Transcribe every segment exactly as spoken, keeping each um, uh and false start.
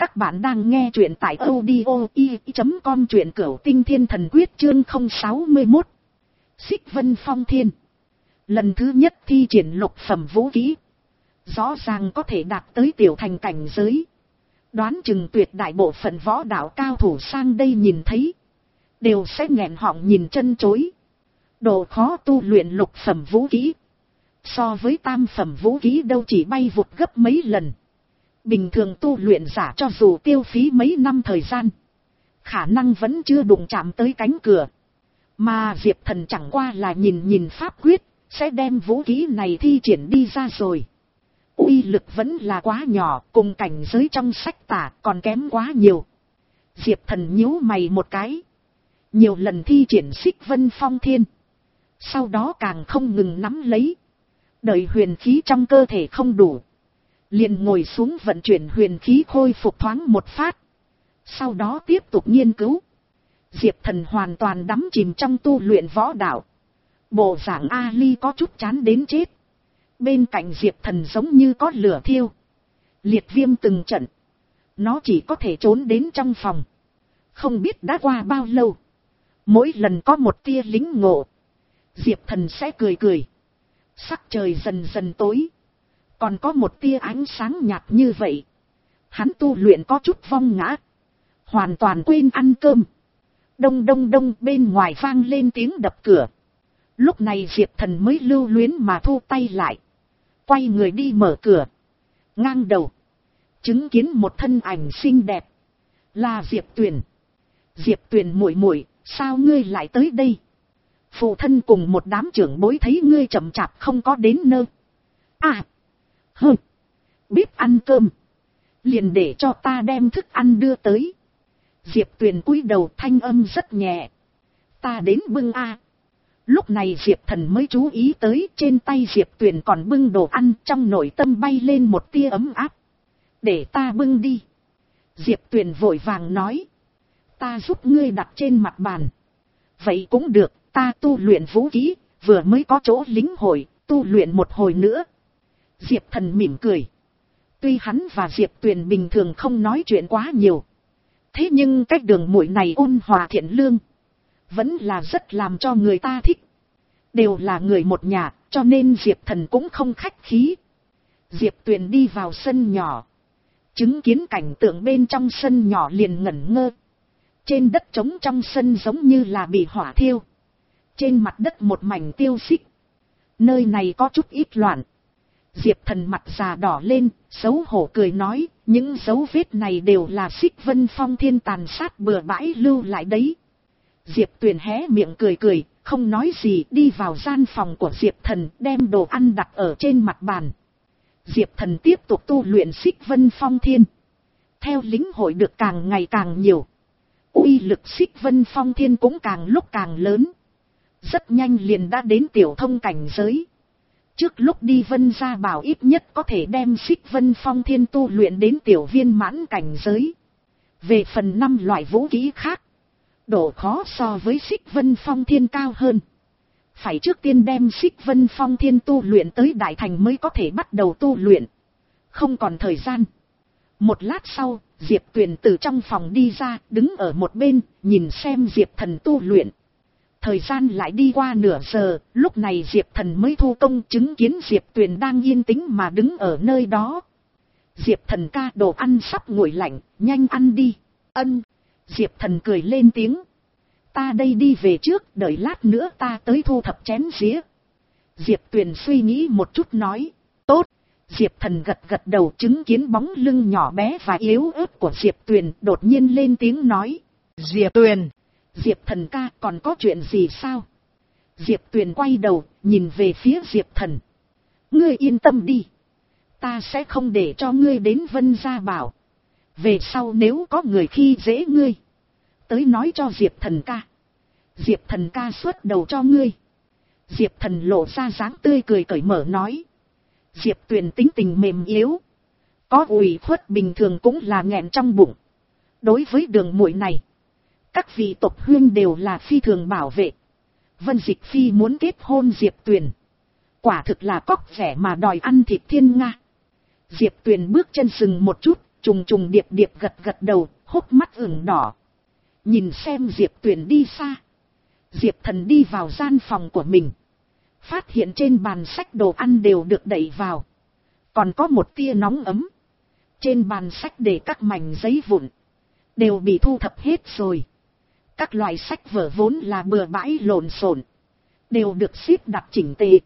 Các bạn đang nghe truyện tại audio i chấm com, truyện Cửu Tinh Thiên Thần Quyết chương không sáu mươi mốt. Xích Vân Phong Thiên. Lần thứ nhất thi triển lục phẩm vũ khí. Rõ ràng có thể đạt tới tiểu thành cảnh giới. Đoán chừng tuyệt đại bộ phận võ đạo cao thủ sang đây nhìn thấy. Đều sẽ nghẹn họng nhìn chân chối. Độ khó tu luyện lục phẩm vũ khí. So với tam phẩm vũ khí đâu chỉ bay vụt gấp mấy lần. Bình thường tu luyện giả cho dù tiêu phí mấy năm thời gian, khả năng vẫn chưa đụng chạm tới cánh cửa. Mà Diệp Thần chẳng qua là nhìn nhìn pháp quyết, sẽ đem vũ khí này thi triển đi ra rồi. Uy lực vẫn là quá nhỏ, cùng cảnh giới trong sách tả còn kém quá nhiều. Diệp Thần nhíu mày một cái. Nhiều lần thi triển Xích Vân Phong Thiên. Sau đó càng không ngừng nắm lấy. Đợi huyền khí trong cơ thể không đủ, liền ngồi xuống vận chuyển huyền khí khôi phục thoáng một phát. Sau đó tiếp tục nghiên cứu. Diệp Thần hoàn toàn đắm chìm trong tu luyện võ đạo. Bộ dạng Ali có chút chán đến chết. Bên cạnh Diệp Thần giống như có lửa thiêu. Liệt viêm từng trận. Nó chỉ có thể trốn đến trong phòng. Không biết đã qua bao lâu. Mỗi lần có một tia lính ngộ, Diệp Thần sẽ cười cười. Sắc trời dần dần tối. Còn có một tia ánh sáng nhạt như vậy. Hắn tu luyện có chút vong ngã. Hoàn toàn quên ăn cơm. Đông đông đông, bên ngoài vang lên tiếng đập cửa. Lúc này Diệp Thần mới lưu luyến mà thu tay lại. Quay người đi mở cửa. Ngang đầu, chứng kiến một thân ảnh xinh đẹp. Là Diệp Tuyền. Diệp Tuyền muội muội, sao ngươi lại tới đây? Phụ thân cùng một đám trưởng bối thấy ngươi chậm chạp không có đến nơi. À, hừ, biết ăn cơm, liền để cho ta đem thức ăn đưa tới. Diệp Tuyền cúi đầu, thanh âm rất nhẹ. Ta đến bưng a. Lúc này Diệp Thần mới chú ý tới trên tay Diệp Tuyền còn bưng đồ ăn, trong nội tâm bay lên một tia ấm áp. Để ta bưng đi. Diệp Tuyền vội vàng nói. Ta giúp ngươi đặt trên mặt bàn. Vậy cũng được, ta tu luyện vũ khí, vừa mới có chỗ lính hội, tu luyện một hồi nữa. Diệp Thần mỉm cười. Tuy hắn và Diệp Tuyền bình thường không nói chuyện quá nhiều, thế nhưng cách đường muội này ôn hòa thiện lương, vẫn là rất làm cho người ta thích. Đều là người một nhà, cho nên Diệp Thần cũng không khách khí. Diệp Tuyền đi vào sân nhỏ. Chứng kiến cảnh tượng bên trong sân nhỏ liền ngẩn ngơ. Trên đất trống trong sân giống như là bị hỏa thiêu. Trên mặt đất một mảnh tiêu xích. Nơi này có chút ít loạn. Diệp Thần mặt già đỏ lên, xấu hổ cười nói, những dấu vết này đều là Xích Vân Phong Thiên tàn sát bừa bãi lưu lại đấy. Diệp Tuyền hé miệng cười cười, không nói gì, đi vào gian phòng của Diệp Thần, đem đồ ăn đặt ở trên mặt bàn. Diệp Thần tiếp tục tu luyện Xích Vân Phong Thiên. Theo lĩnh hội được càng ngày càng nhiều, uy lực Xích Vân Phong Thiên cũng càng lúc càng lớn. Rất nhanh liền đã đến tiểu thông cảnh giới. Trước lúc đi Vân Gia bảo ít nhất có thể đem Xích Vân Phong Thiên tu luyện đến tiểu viên mãn cảnh giới. Về phần năm loại vũ khí khác, độ khó so với Xích Vân Phong Thiên cao hơn. Phải trước tiên đem Xích Vân Phong Thiên tu luyện tới đại thành mới có thể bắt đầu tu luyện. Không còn thời gian. Một lát sau, Diệp Tuyền từ trong phòng đi ra, đứng ở một bên, nhìn xem Diệp Thần tu luyện. Thời gian lại đi qua nửa giờ, lúc này Diệp Thần mới thu công, chứng kiến Diệp Tuyền đang yên tĩnh mà đứng ở nơi đó. Diệp Thần ca, đồ ăn sắp nguội lạnh, nhanh ăn đi. Ân. Diệp Thần cười lên tiếng. Ta đây đi về trước, đợi lát nữa ta tới thu thập chén dĩa. Diệp Tuyền suy nghĩ một chút nói. Tốt. Diệp Thần gật gật đầu, chứng kiến bóng lưng nhỏ bé và yếu ớt của Diệp Tuyền, đột nhiên lên tiếng nói. Diệp Tuyền. Diệp Thần ca, còn có chuyện gì sao? Diệp Tuyền quay đầu, nhìn về phía Diệp Thần. Ngươi yên tâm đi. Ta sẽ không để cho ngươi đến Vân Gia bảo. Về sau nếu có người khi dễ ngươi, tới nói cho Diệp Thần ca. Diệp Thần ca xuất đầu cho ngươi. Diệp Thần lộ ra dáng tươi cười cởi mở nói. Diệp Tuyền tính tình mềm yếu. Có ủy khuất bình thường cũng là nghẹn trong bụng. Đối với đường muội này, các vị tộc huyên đều là phi thường bảo vệ. Vân Dịch Phi muốn kết hôn Diệp Tuyền, quả thực là cóc rẻ mà đòi ăn thịt thiên nga. Diệp Tuyền bước chân dừng một chút, Trùng trùng điệp điệp gật gật đầu, hốc mắt ửng đỏ. Nhìn xem Diệp Tuyền đi xa. Diệp Thần đi vào gian phòng của mình. Phát hiện trên bàn sách đồ ăn đều được đẩy vào. Còn có một tia nóng ấm. Trên bàn sách để các mảnh giấy vụn. Đều bị thu thập hết rồi. Các loại sách vở vốn là bừa bãi lộn xộn. Đều được xếp đặt chỉnh tề.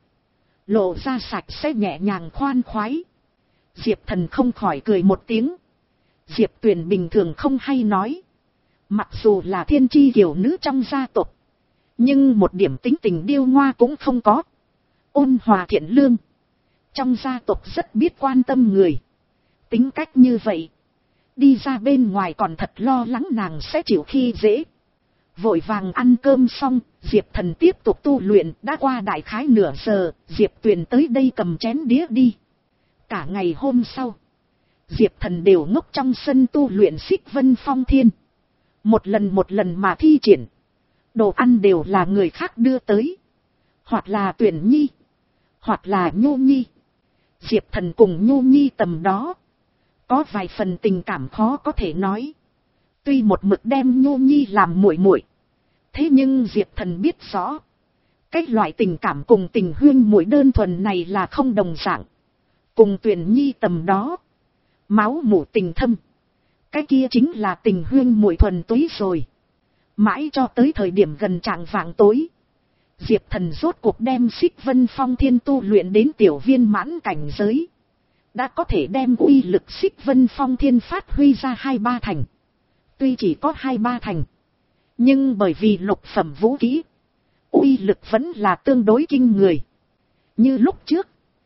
Lộ ra sạch sẽ nhẹ nhàng khoan khoái. Diệp Thần không khỏi cười một tiếng. Diệp Tuyền bình thường không hay nói. Mặc dù là thiên chi kiều nữ trong gia tộc. Nhưng một điểm tính tình điêu ngoa cũng không có. Ôn hòa thiện lương. Trong gia tộc rất biết quan tâm người. Tính cách như vậy. Đi ra bên ngoài còn thật lo lắng nàng sẽ chịu khi dễ. Vội vàng ăn cơm xong, Diệp Thần tiếp tục tu luyện. Đã qua đại khái nửa giờ, Diệp Tuyền tới đây cầm chén đĩa đi. Cả ngày hôm sau, Diệp Thần đều ngốc trong sân tu luyện Xích Vân Phong Thiên. Một lần một lần mà thi triển. Đồ ăn đều là người khác đưa tới. Hoặc là Tuyền Nhi. Hoặc là Nhu Nhi. Diệp Thần cùng Nhu Nhi tầm đó. Có vài phần tình cảm khó có thể nói. Tuy một mực đem Nhu Nhi làm muội muội. Thế nhưng Diệp Thần biết rõ. Cái loại tình cảm cùng tình huyên muội đơn thuần này là không đồng dạng. Cùng Tuyền Nhi tầm đó. Máu mủ tình thâm. Cái kia chính là tình huyên muội thuần túy rồi. Mãi cho tới thời điểm gần trạng vạng tối. Diệp Thần rốt cuộc đem Xích Vân Phong Thiên tu luyện đến tiểu viên mãn cảnh giới. Đã có thể đem uy lực Xích Vân Phong Thiên phát huy ra hai ba thành. Tuy chỉ có hai ba thành. Nhưng bởi vì lục phẩm vũ khí. Uy lực vẫn là tương đối kinh người. Như lúc trước.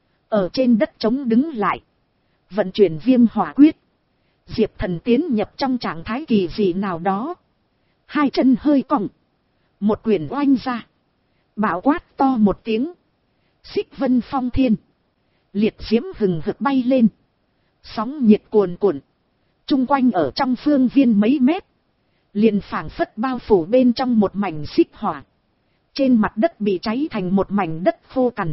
Ở trên đất trống đứng lại. Vận chuyển viêm hỏa quyết. Diệp Thần tiến nhập trong trạng thái kỳ dị nào đó. Hai chân hơi cong. Một quyền oanh ra. Bạo quát to một tiếng. Xích Vân Phong Thiên. Liệt diễm hừng hực bay lên. Sóng nhiệt cuồn cuộn. Trung quanh ở trong phương viên mấy mét. Liền phảng phất bao phủ bên trong một mảnh xích hỏa. Trên mặt đất bị cháy thành một mảnh đất khô cằn.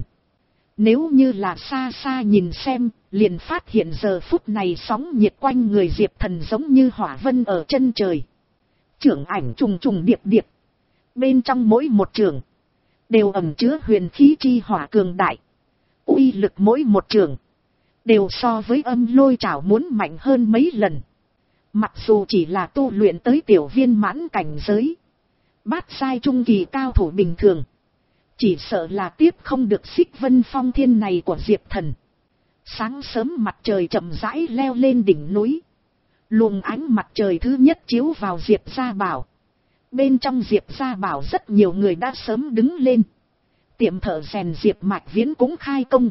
Nếu như là xa xa nhìn xem, liền phát hiện giờ phút này sóng nhiệt quanh người Diệp Thần giống như hỏa vân ở chân trời. Trưởng ảnh trùng trùng điệp điệp. Bên trong mỗi một trường, đều ẩn chứa huyền khí chi hỏa cường đại. Uy lực mỗi một trường, đều so với âm lôi trảo muốn mạnh hơn mấy lần. Mặc dù chỉ là tu luyện tới tiểu viên mãn cảnh giới. Bát giai trung kỳ cao thủ bình thường. Chỉ sợ là tiếp không được Xích Vân Phong Thiên này của Diệp Thần. Sáng sớm mặt trời chậm rãi leo lên đỉnh núi. Luồng ánh mặt trời thứ nhất chiếu vào Diệp Gia Bảo. Bên trong Diệp Gia Bảo rất nhiều người đã sớm đứng lên. Tiệm thợ rèn Diệp Mạch Viễn cũng khai công.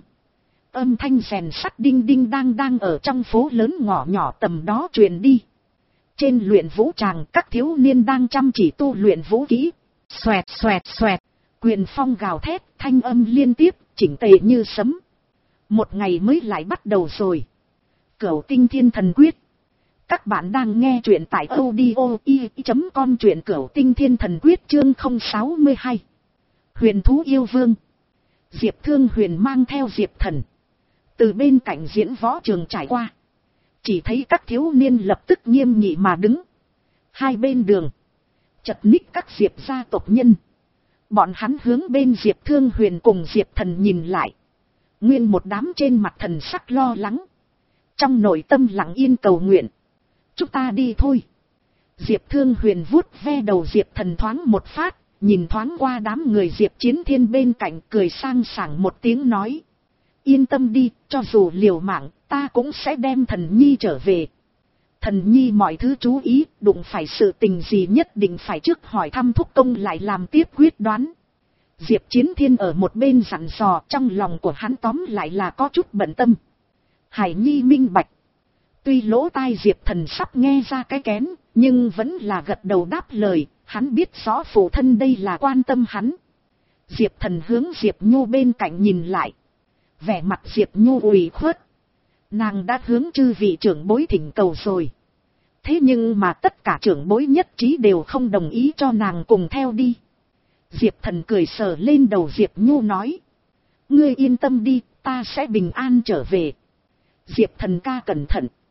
Âm thanh rèn sắt đinh đinh đang đang ở trong phố lớn ngõ nhỏ tầm đó truyền đi. Trên luyện vũ tràng các thiếu niên đang chăm chỉ tu luyện vũ kỹ. Xoẹt xoẹt xoẹt. Quyền phong gào thét, thanh âm liên tiếp, chỉnh tề như sấm. Một ngày mới lại bắt đầu rồi. Cửu Tinh Thiên Thần Quyết. Các bạn đang nghe truyện tại audio i chấm com, truyện Cửu Tinh Thiên Thần Quyết chương không sáu hai. Huyền thú yêu vương. Diệp Thương Huyền mang theo Diệp Thần. Từ bên cạnh diễn võ trường trải qua. Chỉ thấy các thiếu niên lập tức nghiêm nghị mà đứng. Hai bên đường. Chật ních các Diệp gia tộc nhân. Bọn hắn hướng bên Diệp Thương Huyền cùng Diệp Thần nhìn lại. Nguyên một đám trên mặt thần sắc lo lắng. Trong nội tâm lặng yên cầu nguyện. Chúng ta đi thôi. Diệp Thương Huyền vuốt ve đầu Diệp Thần thoáng một phát. Nhìn thoáng qua đám người Diệp Chiến Thiên bên cạnh, cười sang sảng một tiếng nói. Yên tâm đi, cho dù liều mạng, ta cũng sẽ đem Thần Nhi trở về. Thần Nhi mọi thứ chú ý, đụng phải sự tình gì nhất định phải trước hỏi thăm thúc công lại làm tiếp quyết đoán. Diệp Chiến Thiên ở một bên dặn dò, trong lòng của hắn tóm lại là có chút bận tâm. Hải Nhi minh bạch. Tuy lỗ tai Diệp Thần sắp nghe ra cái kén, nhưng vẫn là gật đầu đáp lời, hắn biết rõ phụ thân đây là quan tâm hắn. Diệp Thần hướng Diệp Nhu bên cạnh nhìn lại. Vẻ mặt Diệp Nhu ủy khuất. Nàng đã hướng chư vị trưởng bối thỉnh cầu rồi. Thế nhưng mà tất cả trưởng bối nhất trí đều không đồng ý cho nàng cùng theo đi. Diệp Thần cười sờ lên đầu Diệp Nhu nói. Ngươi yên tâm đi, ta sẽ bình an trở về. Diệp Thần ca cẩn thận.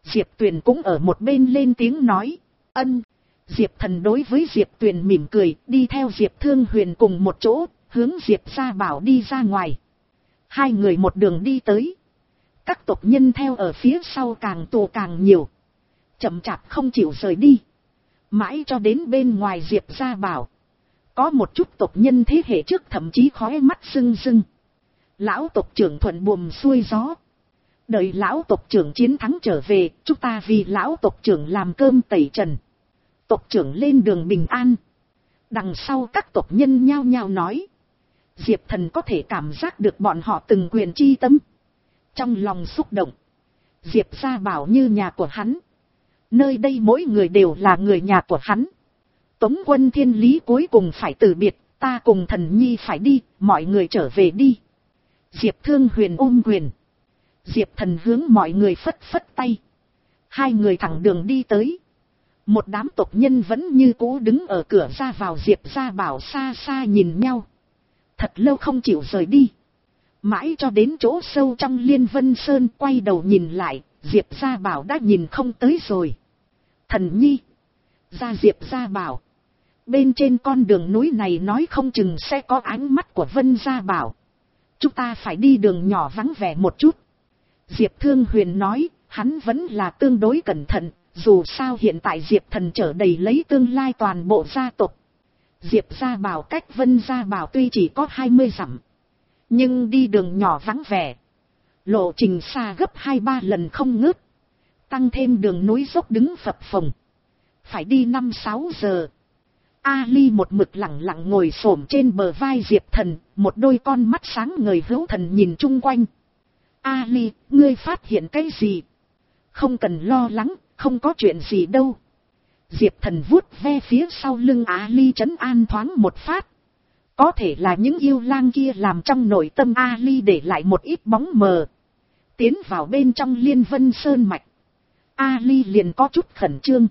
Diệp Tuyền cũng ở một bên lên tiếng nói, ân. Diệp Thần đối với Diệp Tuyền mỉm cười, đi theo Diệp Thương Huyền cùng một chỗ, hướng Diệp Gia Bảo đi ra ngoài. Hai người một đường đi tới. Các tộc nhân theo ở phía sau càng tù càng nhiều. Chậm chạp không chịu rời đi. Mãi cho đến bên ngoài Diệp Gia Bảo. Có một chút tộc nhân thế hệ trước thậm chí khóe mắt rưng rưng. Lão tộc trưởng thuận buồm xuôi gió. Đợi lão tộc trưởng chiến thắng trở về, chúng ta vì lão tộc trưởng làm cơm tẩy trần. Tộc trưởng lên đường bình an. Đằng sau các tộc nhân nhao nhao nói. Diệp Thần có thể cảm giác được bọn họ từng quyền chi tâm. Trong lòng xúc động. Diệp Gia Bảo như nhà của hắn. Nơi đây mỗi người đều là người nhà của hắn. Tống Quân Thiên Lý cuối cùng phải từ biệt, ta cùng Thần Nhi phải đi, mọi người trở về đi. Diệp Thương Huyền ôm quyền. Diệp Thần hướng mọi người phất phất tay. Hai người thẳng đường đi tới. Một đám tộc nhân vẫn như cũ đứng ở cửa ra vào Diệp Gia Bảo xa xa nhìn nhau. Thật lâu không chịu rời đi. Mãi cho đến chỗ sâu trong Liên Vân Sơn quay đầu nhìn lại, Diệp Gia Bảo đã nhìn không tới rồi. Thần Nhi. Ra Diệp Gia Bảo. Bên trên con đường núi này nói không chừng sẽ có ánh mắt của Vân Gia Bảo. Chúng ta phải đi đường nhỏ vắng vẻ một chút. Diệp Thương Huyền nói, hắn vẫn là tương đối cẩn thận, dù sao hiện tại Diệp Thần chở đầy lấy tương lai toàn bộ gia tộc. Diệp Gia Bảo cách Vân Gia Bảo tuy chỉ có hai mươi dặm. Nhưng đi đường nhỏ vắng vẻ. Lộ trình xa gấp hai ba lần không ngớt. Tăng thêm đường núi dốc đứng phập phồng. Phải đi năm sáu giờ. Ali một mực lặng lặng ngồi xổm trên bờ vai Diệp Thần, một đôi con mắt sáng ngời hữu thần nhìn chung quanh. Ali, ngươi phát hiện cái gì? Không cần lo lắng, không có chuyện gì đâu. Diệp Thần vuốt ve phía sau lưng Ali trấn an thoáng một phát. Có thể là những yêu lang kia làm trong nội tâm Ali để lại một ít bóng mờ. Tiến vào bên trong Liên Vân Sơn mạch. Ali liền có chút khẩn trương.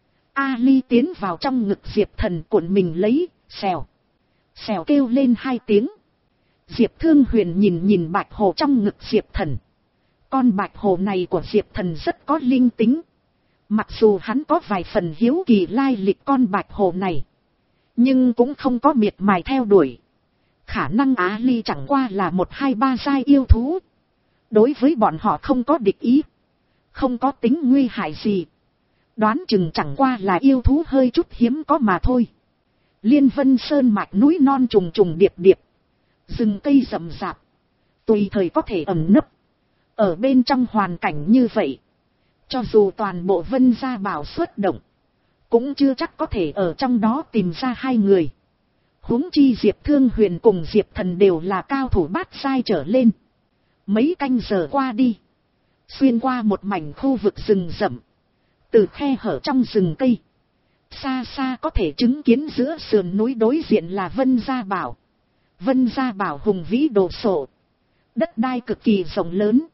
Ali tiến vào trong ngực Diệp Thần cuộn mình lấy, xèo. Xèo kêu lên hai tiếng. Diệp Thương Huyền nhìn nhìn bạch hồ trong ngực Diệp Thần. Con bạch hồ này của Diệp Thần rất có linh tính. Mặc dù hắn có vài phần hiếu kỳ lai lịch con bạch hồ này. Nhưng cũng không có miệt mài theo đuổi. Khả năng Á Ly chẳng qua là một hai ba giai yêu thú. Đối với bọn họ không có địch ý. Không có tính nguy hại gì. Đoán chừng chẳng qua là yêu thú hơi chút hiếm có mà thôi. Liên Vân Sơn mạch núi non trùng trùng điệp điệp. Rừng cây rậm rạp. Tùy thời có thể ẩn nấp. Ở bên trong hoàn cảnh như vậy. Cho dù toàn bộ Vân Gia Bảo xuất động. Cũng chưa chắc có thể ở trong đó tìm ra hai người. Huống chi Diệp Thương Huyền cùng Diệp Thần đều là cao thủ bát giai trở lên. Mấy canh giờ qua đi. Xuyên qua một mảnh khu vực rừng rậm. Từ khe hở trong rừng cây. Xa xa có thể chứng kiến giữa sườn núi đối diện là Vân Gia Bảo. Vân Gia Bảo hùng vĩ đồ sộ. Đất đai cực kỳ rộng lớn.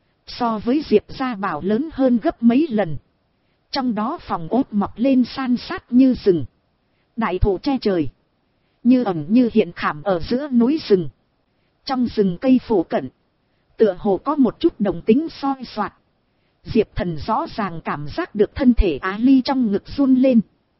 So với Diệp Gia Bảo lớn hơn gấp mấy lần. Trong đó phòng ốt mọc lên san sát như rừng. Đại thụ che trời. Như ẩn như hiện khảm ở giữa núi rừng. Trong rừng cây phủ cận. Tựa hồ có một chút đồng tính soi soạt. Diệp Thần rõ ràng cảm giác được thân thể Á Ly trong ngực run lên.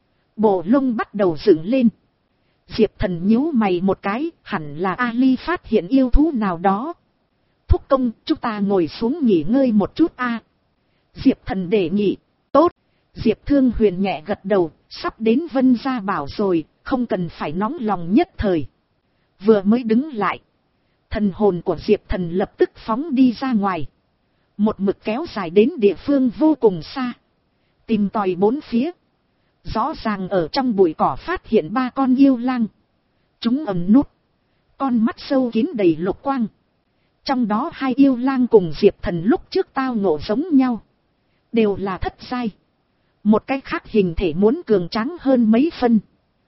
Bộ lông bắt đầu dựng lên. Diệp Thần nhíu mày một cái, hẳn là A Ly phát hiện yêu thú nào đó. Thúc công, chúng ta ngồi xuống nghỉ ngơi một chút a. Diệp Thần đề nghị, tốt. Diệp Thương Huyền nhẹ gật đầu, sắp đến Vân Gia Bảo rồi, không cần phải nóng lòng nhất thời. Vừa mới đứng lại. Thần hồn của Diệp Thần lập tức phóng đi ra ngoài. Một mực kéo dài đến địa phương vô cùng xa. Tìm tòi bốn phía. Rõ ràng ở trong bụi cỏ phát hiện ba con yêu lang. Chúng ẩn nút. Con mắt sâu kín đầy lục quang. Trong đó hai yêu lang cùng Diệp Thần lúc trước tao ngộ giống nhau. Đều là thất giai. Một cái khác hình thể muốn cường tráng hơn mấy phân.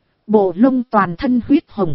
Bộ lông toàn thân huyết hồng.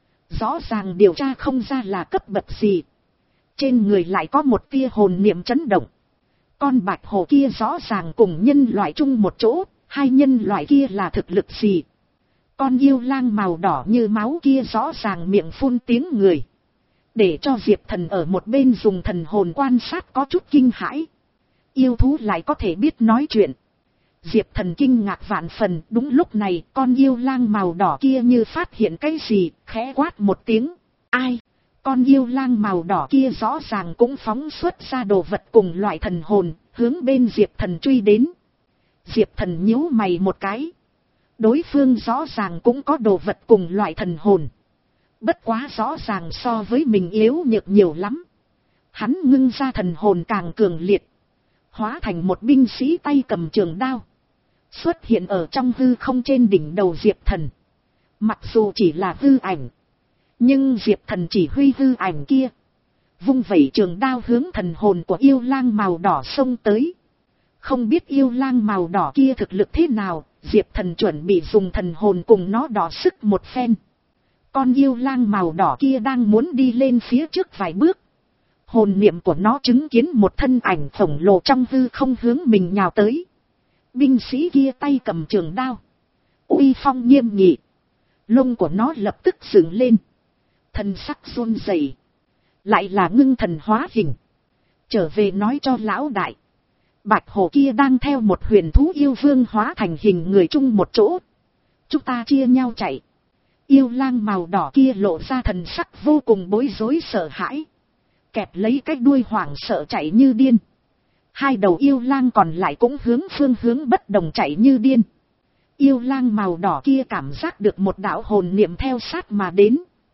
Rõ ràng điều tra không ra là cấp bậc gì. Trên người lại có một tia hồn niệm chấn động. Con bạch hồ kia rõ ràng cùng nhân loại chung một chỗ. Hai nhân loại kia là thực lực gì? Con yêu lang màu đỏ như máu kia rõ ràng miệng phun tiếng người. Để cho Diệp Thần ở một bên dùng thần hồn quan sát có chút kinh hãi. Yêu thú lại có thể biết nói chuyện. Diệp Thần kinh ngạc vạn phần. Đúng lúc này con yêu lang màu đỏ kia như phát hiện cái gì, khẽ quát một tiếng. Ai? Con yêu lang màu đỏ kia rõ ràng cũng phóng xuất ra đồ vật cùng loại thần hồn, hướng bên Diệp Thần truy đến. Diệp Thần nhíu mày một cái. Đối phương rõ ràng cũng có đồ vật cùng loại thần hồn. Bất quá rõ ràng so với mình yếu nhược nhiều lắm. Hắn ngưng ra thần hồn càng cường liệt. Hóa thành một binh sĩ tay cầm trường đao. Xuất hiện ở trong hư không trên đỉnh đầu Diệp Thần. Mặc dù chỉ là hư ảnh. Nhưng Diệp Thần chỉ huy hư ảnh kia. Vung vẩy trường đao hướng thần hồn của yêu lang màu đỏ xông tới. Không biết yêu lang màu đỏ kia thực lực thế nào, Diệp Thần chuẩn bị dùng thần hồn cùng nó đọ sức một phen. Con yêu lang màu đỏ kia đang muốn đi lên phía trước vài bước. Hồn niệm của nó chứng kiến một thân ảnh khổng lồ trong hư không hướng mình nhào tới. Binh sĩ kia tay cầm trường đao. Uy phong nghiêm nghị. Lông của nó lập tức dựng lên. Thần sắc run rẩy. Lại là ngưng thần hóa hình. Trở về nói cho lão đại. Bạch hổ kia đang theo một huyền thú yêu vương hóa thành hình người chung một chỗ. Chúng ta chia nhau chạy. Yêu lang màu đỏ kia lộ ra thần sắc vô cùng bối rối sợ hãi. Kẹp lấy cái đuôi hoảng sợ chạy như điên. Hai đầu yêu lang còn lại cũng hướng phương hướng bất đồng chạy như điên. Yêu lang màu đỏ kia cảm giác được một đạo hồn niệm theo sát mà đến.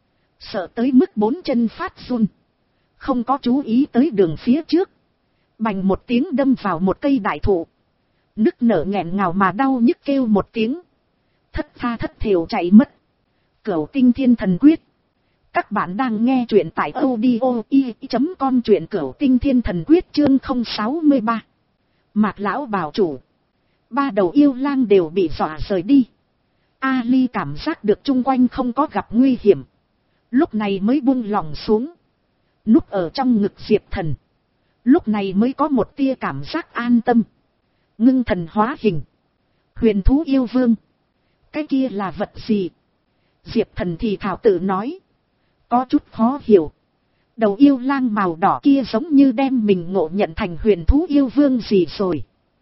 Sợ tới mức bốn chân phát run. Không có chú ý tới đường phía trước. Bành một tiếng đâm vào một cây đại thụ. Nức nở nghẹn ngào mà đau nhức kêu một tiếng. Thất tha thất thểu chạy mất. Cửu Tinh Thiên Thần Quyết. Các bạn đang nghe truyện tại audio i chấm com, truyện Cửu Tinh Thiên Thần Quyết chương không sáu ba. Mạc lão bảo chủ. Ba đầu yêu lang đều bị dọa rời đi. Ali cảm giác được chung quanh không có gặp nguy hiểm. Lúc này mới buông lòng xuống. Núp ở trong ngực Diệp Thần. Lúc này mới có một tia cảm giác an tâm. Ngưng thần hóa hình. Huyền thú yêu vương. Cái kia là vật gì? Diệp Thần thì thảo tự nói. Có chút khó hiểu. Đầu yêu lang màu đỏ kia giống như đem mình ngộ nhận thành huyền thú yêu vương gì rồi.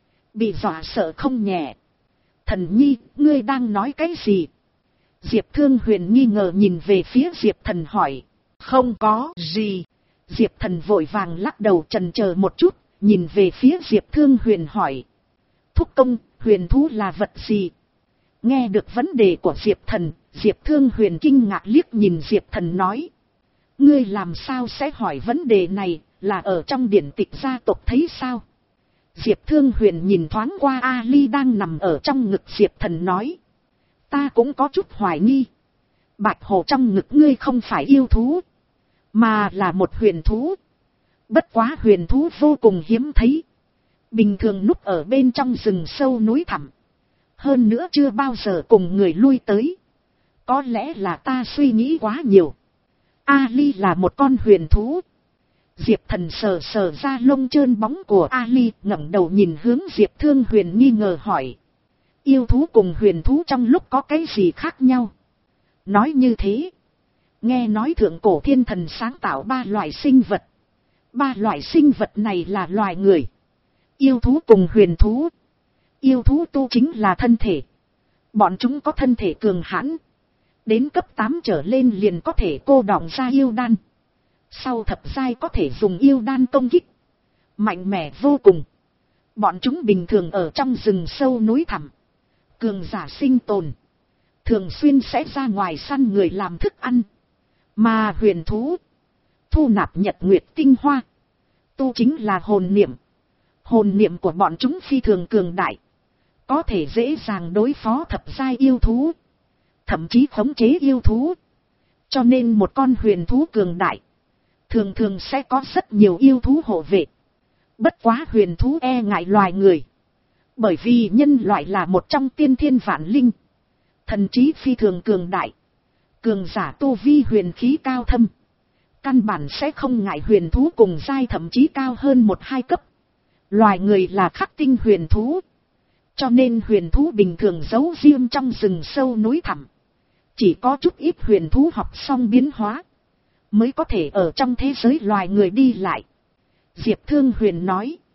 Bị dọa sợ không nhẹ. Thần nhi, ngươi đang nói cái gì? Diệp Thương Huyền nghi ngờ nhìn về phía Diệp Thần hỏi. Không có gì. Diệp Thần vội vàng lắc đầu chần chờ một chút, nhìn về phía Diệp Thương Huyền hỏi. Thúc công, huyền thú là vật gì? Nghe được vấn đề của Diệp Thần, Diệp Thương Huyền kinh ngạc liếc nhìn Diệp Thần nói. Ngươi làm sao sẽ hỏi vấn đề này, là ở trong điển tịch gia tộc thấy sao? Diệp Thương Huyền nhìn thoáng qua Ali đang nằm ở trong ngực Diệp Thần nói. Ta cũng có chút hoài nghi. Bạch hổ trong ngực ngươi không phải yêu thú, mà là một huyền thú. Bất quá huyền thú vô cùng hiếm thấy. Bình thường núp ở bên trong rừng sâu núi thẳm. Hơn nữa chưa bao giờ cùng người lui tới. Có lẽ là ta suy nghĩ quá nhiều. Ali là một con huyền thú. Diệp Thần sờ sờ ra lông trơn bóng của Ali, ngẩng đầu nhìn hướng Diệp Thương Huyền nghi ngờ hỏi. Yêu thú cùng huyền thú trong lúc có cái gì khác nhau? Nói như thế. Nghe nói thượng cổ thiên thần sáng tạo ba loại sinh vật. Ba loại sinh vật này là loài người, yêu thú cùng huyền thú. Yêu thú tu chính là thân thể. Bọn chúng có thân thể cường hãn. Đến cấp tám trở lên liền có thể cô đọng ra yêu đan. Sau thập giai có thể dùng yêu đan công kích. Mạnh mẽ vô cùng. Bọn chúng bình thường ở trong rừng sâu núi thẳm. Cường giả sinh tồn. Thường xuyên sẽ ra ngoài săn người làm thức ăn. Mà huyền thú thu nạp nhật nguyệt tinh hoa. Tu chính là hồn niệm. Hồn niệm của bọn chúng phi thường cường đại. Có thể dễ dàng đối phó thập giai yêu thú. Thậm chí khống chế yêu thú. Cho nên một con huyền thú cường đại thường thường sẽ có rất nhiều yêu thú hộ vệ. Bất quá huyền thú e ngại loài người. Bởi vì nhân loại là một trong tiên thiên vạn linh. Thần trí phi thường cường đại. Cường giả tu vi huyền khí cao thâm. Căn bản sẽ không ngại huyền thú cùng giai thậm chí cao hơn một hai cấp. Loài người là khắc tinh huyền thú. Cho nên huyền thú bình thường giấu riêng trong rừng sâu núi thẳm. Chỉ có chút ít huyền thú học xong biến hóa. Mới có thể ở trong thế giới loài người đi lại. Diệp Thương Huyền nói.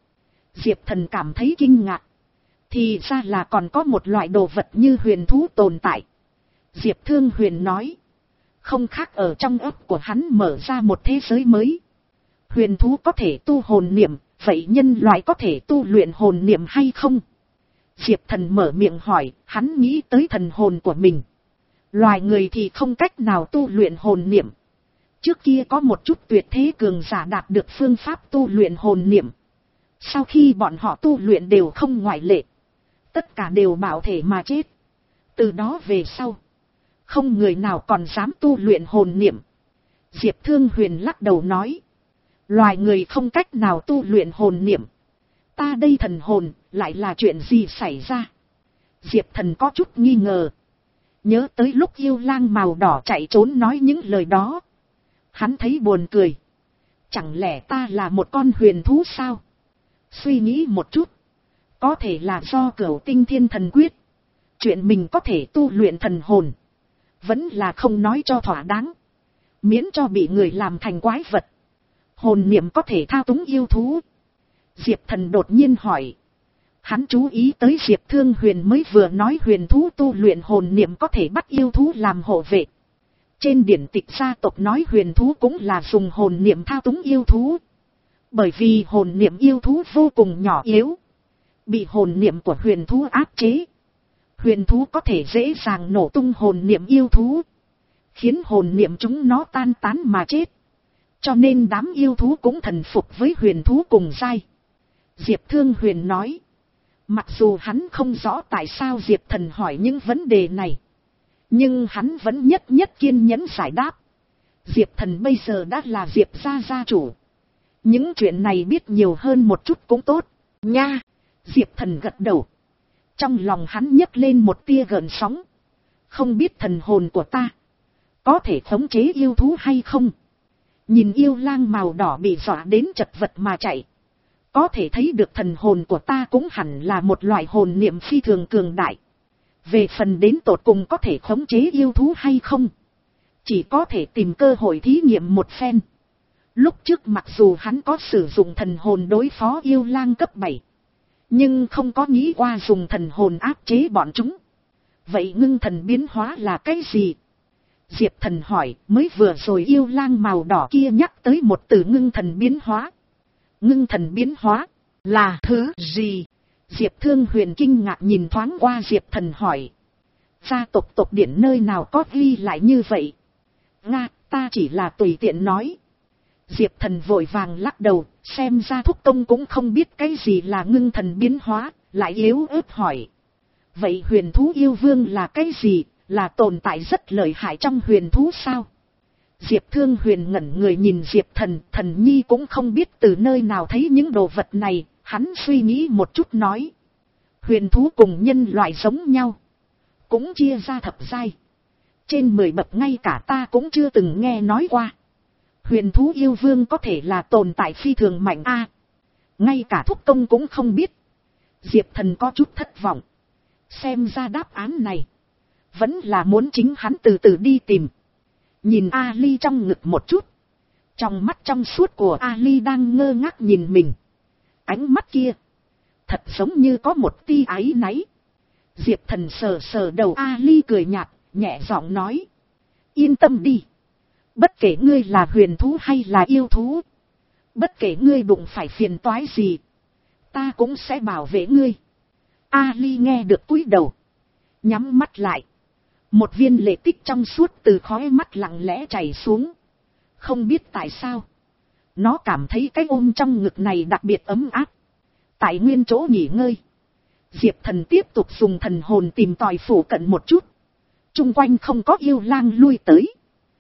Diệp Thần cảm thấy kinh ngạc. Thì ra là còn có một loại đồ vật như huyền thú tồn tại. Diệp Thương Huyền nói. Không khác ở trong óc của hắn mở ra một thế giới mới. Huyền thú có thể tu hồn niệm, vậy nhân loại có thể tu luyện hồn niệm hay không? Diệp Thần mở miệng hỏi, hắn nghĩ tới thần hồn của mình. Loài người thì không cách nào tu luyện hồn niệm. Trước kia có một chút tuyệt thế cường giả đạt được phương pháp tu luyện hồn niệm. Sau khi bọn họ tu luyện đều không ngoại lệ. Tất cả đều bạo thể mà chết. Từ đó về sau, không người nào còn dám tu luyện hồn niệm. Diệp Thương Huyền lắc đầu nói. Loài người không cách nào tu luyện hồn niệm. Ta đây thần hồn, lại là chuyện gì xảy ra? Diệp Thần có chút nghi ngờ. Nhớ tới lúc yêu lang màu đỏ chạy trốn nói những lời đó. Hắn thấy buồn cười. Chẳng lẽ ta là một con huyền thú sao? Suy nghĩ một chút. Có thể là do Cửu Tinh Thiên Thần Quyết. Chuyện mình có thể tu luyện thần hồn. Vẫn là không nói cho thỏa đáng. Miễn cho bị người làm thành quái vật. Hồn niệm có thể thao túng yêu thú. Diệp Thần đột nhiên hỏi. Hắn chú ý tới Diệp Thương Huyền mới vừa nói huyền thú tu luyện hồn niệm có thể bắt yêu thú làm hộ vệ. Trên điển tịch gia tộc nói huyền thú cũng là dùng hồn niệm thao túng yêu thú. Bởi vì hồn niệm yêu thú vô cùng nhỏ yếu. Bị hồn niệm của huyền thú áp chế. Huyền thú có thể dễ dàng nổ tung hồn niệm yêu thú. Khiến hồn niệm chúng nó tan tán mà chết. Cho nên đám yêu thú cũng thần phục với huyền thú cùng giai. Diệp Thương Huyền nói. Mặc dù hắn không rõ tại sao Diệp Thần hỏi những vấn đề này. Nhưng hắn vẫn nhất nhất kiên nhẫn giải đáp. Diệp Thần bây giờ đã là Diệp gia gia chủ. Những chuyện này biết nhiều hơn một chút cũng tốt. Nha! Diệp Thần gật đầu. Trong lòng hắn nhấc lên một tia gợn sóng. Không biết thần hồn của ta có thể khống chế yêu thú hay không? Nhìn yêu lang màu đỏ bị dọa đến chật vật mà chạy. Có thể thấy được thần hồn của ta cũng hẳn là một loại hồn niệm phi thường cường đại. Về phần đến tột cùng có thể khống chế yêu thú hay không? Chỉ có thể tìm cơ hội thí nghiệm một phen. Lúc trước mặc dù hắn có sử dụng thần hồn đối phó yêu lang cấp bảy. Nhưng không có nghĩ qua dùng thần hồn áp chế bọn chúng. Vậy ngưng thần biến hóa là cái gì? Diệp Thần hỏi, mới vừa rồi yêu lang màu đỏ kia nhắc tới một từ ngưng thần biến hóa. Ngưng thần biến hóa là thứ gì? Diệp Thương Huyền kinh ngạc nhìn thoáng qua Diệp Thần hỏi. Gia tộc tộc điển nơi nào có ghi lại như vậy? Nga, ta chỉ là tùy tiện nói. Diệp Thần vội vàng lắc đầu, xem ra thúc công cũng không biết cái gì là ngưng thần biến hóa, lại yếu ớt hỏi. Vậy huyền thú yêu vương là cái gì, là tồn tại rất lợi hại trong huyền thú sao? Diệp Thương Huyền ngẩn người nhìn Diệp Thần, Thần Nhi cũng không biết từ nơi nào thấy những đồ vật này, hắn suy nghĩ một chút nói. Huyền thú cùng nhân loại giống nhau, cũng chia ra thập giai. Trên mười bậc ngay cả ta cũng chưa từng nghe nói qua. Huyền thú yêu vương có thể là tồn tại phi thường mạnh a. Ngay cả thúc công cũng không biết. Diệp Thần có chút thất vọng. Xem ra đáp án này vẫn là muốn chính hắn từ từ đi tìm. Nhìn Ali trong ngực một chút. Trong mắt trong suốt của Ali đang ngơ ngác nhìn mình. Ánh mắt kia thật giống như có một tia áy náy. Diệp Thần sờ sờ đầu Ali cười nhạt, nhẹ giọng nói. Yên tâm đi. Bất kể ngươi là huyền thú hay là yêu thú. Bất kể ngươi đụng phải phiền toái gì. Ta cũng sẽ bảo vệ ngươi. Ali nghe được cúi đầu. Nhắm mắt lại. Một viên lệ tích trong suốt từ khóe mắt lặng lẽ chảy xuống. Không biết tại sao. Nó cảm thấy cái ôm trong ngực này đặc biệt ấm áp. Tại nguyên chỗ nghỉ ngơi. Diệp Thần tiếp tục dùng thần hồn tìm tòi phủ cận một chút. Trung quanh không có yêu lang lui tới.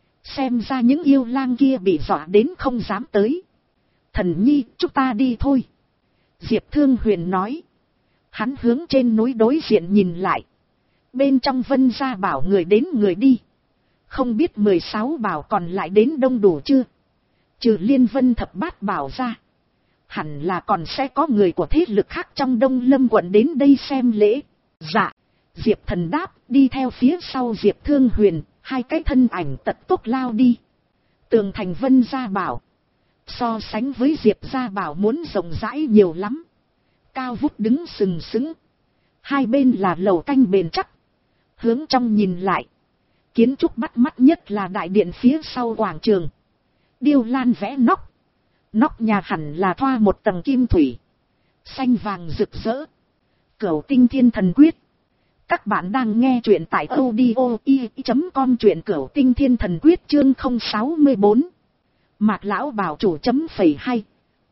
Xem ra những yêu lang kia bị dọa đến không dám tới. Thần Nhi, chúng ta đi thôi. Diệp Thương Huyền nói. Hắn hướng trên núi đối diện nhìn lại. Bên trong Vân Gia Bảo người đến người đi. Không biết mười sáu bảo còn lại đến đông đủ chưa? Trừ Liên Vân Thập Bát Bảo ra. Hẳn là còn sẽ có người của thế lực khác trong Đông Lâm quận đến đây xem lễ. Dạ. Diệp Thần đáp, đi theo phía sau Diệp Thương Huyền. Hai cái thân ảnh tật tốc lao đi. Tường thành Vân Gia Bảo so sánh với Diệp Gia Bảo muốn rộng rãi nhiều lắm. cao vút đứng sừng sững. Hai bên là lầu canh bền chắc. Hướng trong nhìn lại. Kiến trúc bắt mắt nhất là đại điện phía sau quảng trường. Điêu lan vẽ nóc. Nóc nhà hẳn là thoa một tầng kim thủy. Xanh vàng rực rỡ. Cửu tinh thiên thần quyết. Các bạn đang nghe truyện tại audio i chấm com, truyện cửu tinh thiên thần quyết chương không sáu bốn. Mạc lão bảo chủ chấm phẩy hay.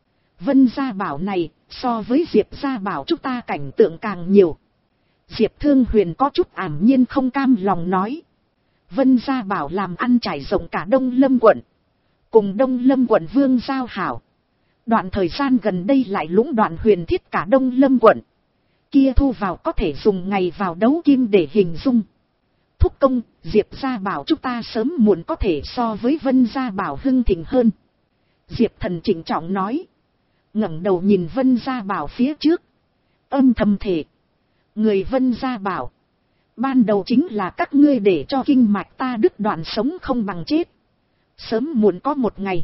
Vân gia bảo này, so với Diệp gia bảo chúng ta cảnh tượng càng nhiều. Diệp Thương Huyền có chút ảm nhiên không cam lòng nói. Vân gia bảo làm ăn trải rộng cả Đông Lâm quận. Cùng Đông Lâm quận vương giao hảo. Đoạn thời gian gần đây lại lũng đoạn huyền thiết cả Đông Lâm quận. Kia thu vào có thể dùng ngày vào đấu kim để hình dung. Thúc công, Diệp gia bảo chúng ta sớm muộn có thể so với Vân gia bảo hưng thịnh hơn. Diệp Thần trịnh trọng nói. Ngẩng đầu nhìn Vân gia bảo phía trước. Âm thầm thề. Người Vân gia bảo. Ban đầu chính là các ngươi để cho kinh mạch ta đứt đoạn sống không bằng chết. Sớm muộn có một ngày.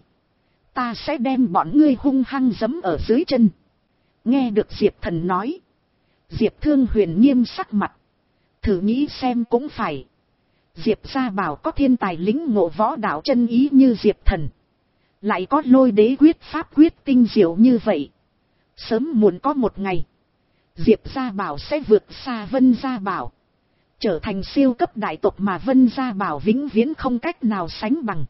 Ta sẽ đem bọn ngươi hung hăng giẫm ở dưới chân. Nghe được Diệp Thần nói. Diệp Thương Huyền nghiêm sắc mặt. Thử nghĩ xem cũng phải. Diệp gia bảo có thiên tài lính ngộ võ đạo chân ý như Diệp Thần. Lại có lôi đế quyết pháp quyết tinh diệu như vậy. Sớm muộn có một ngày. Diệp gia bảo sẽ vượt xa Vân gia bảo. Trở thành siêu cấp đại tộc mà Vân gia bảo vĩnh viễn không cách nào sánh bằng.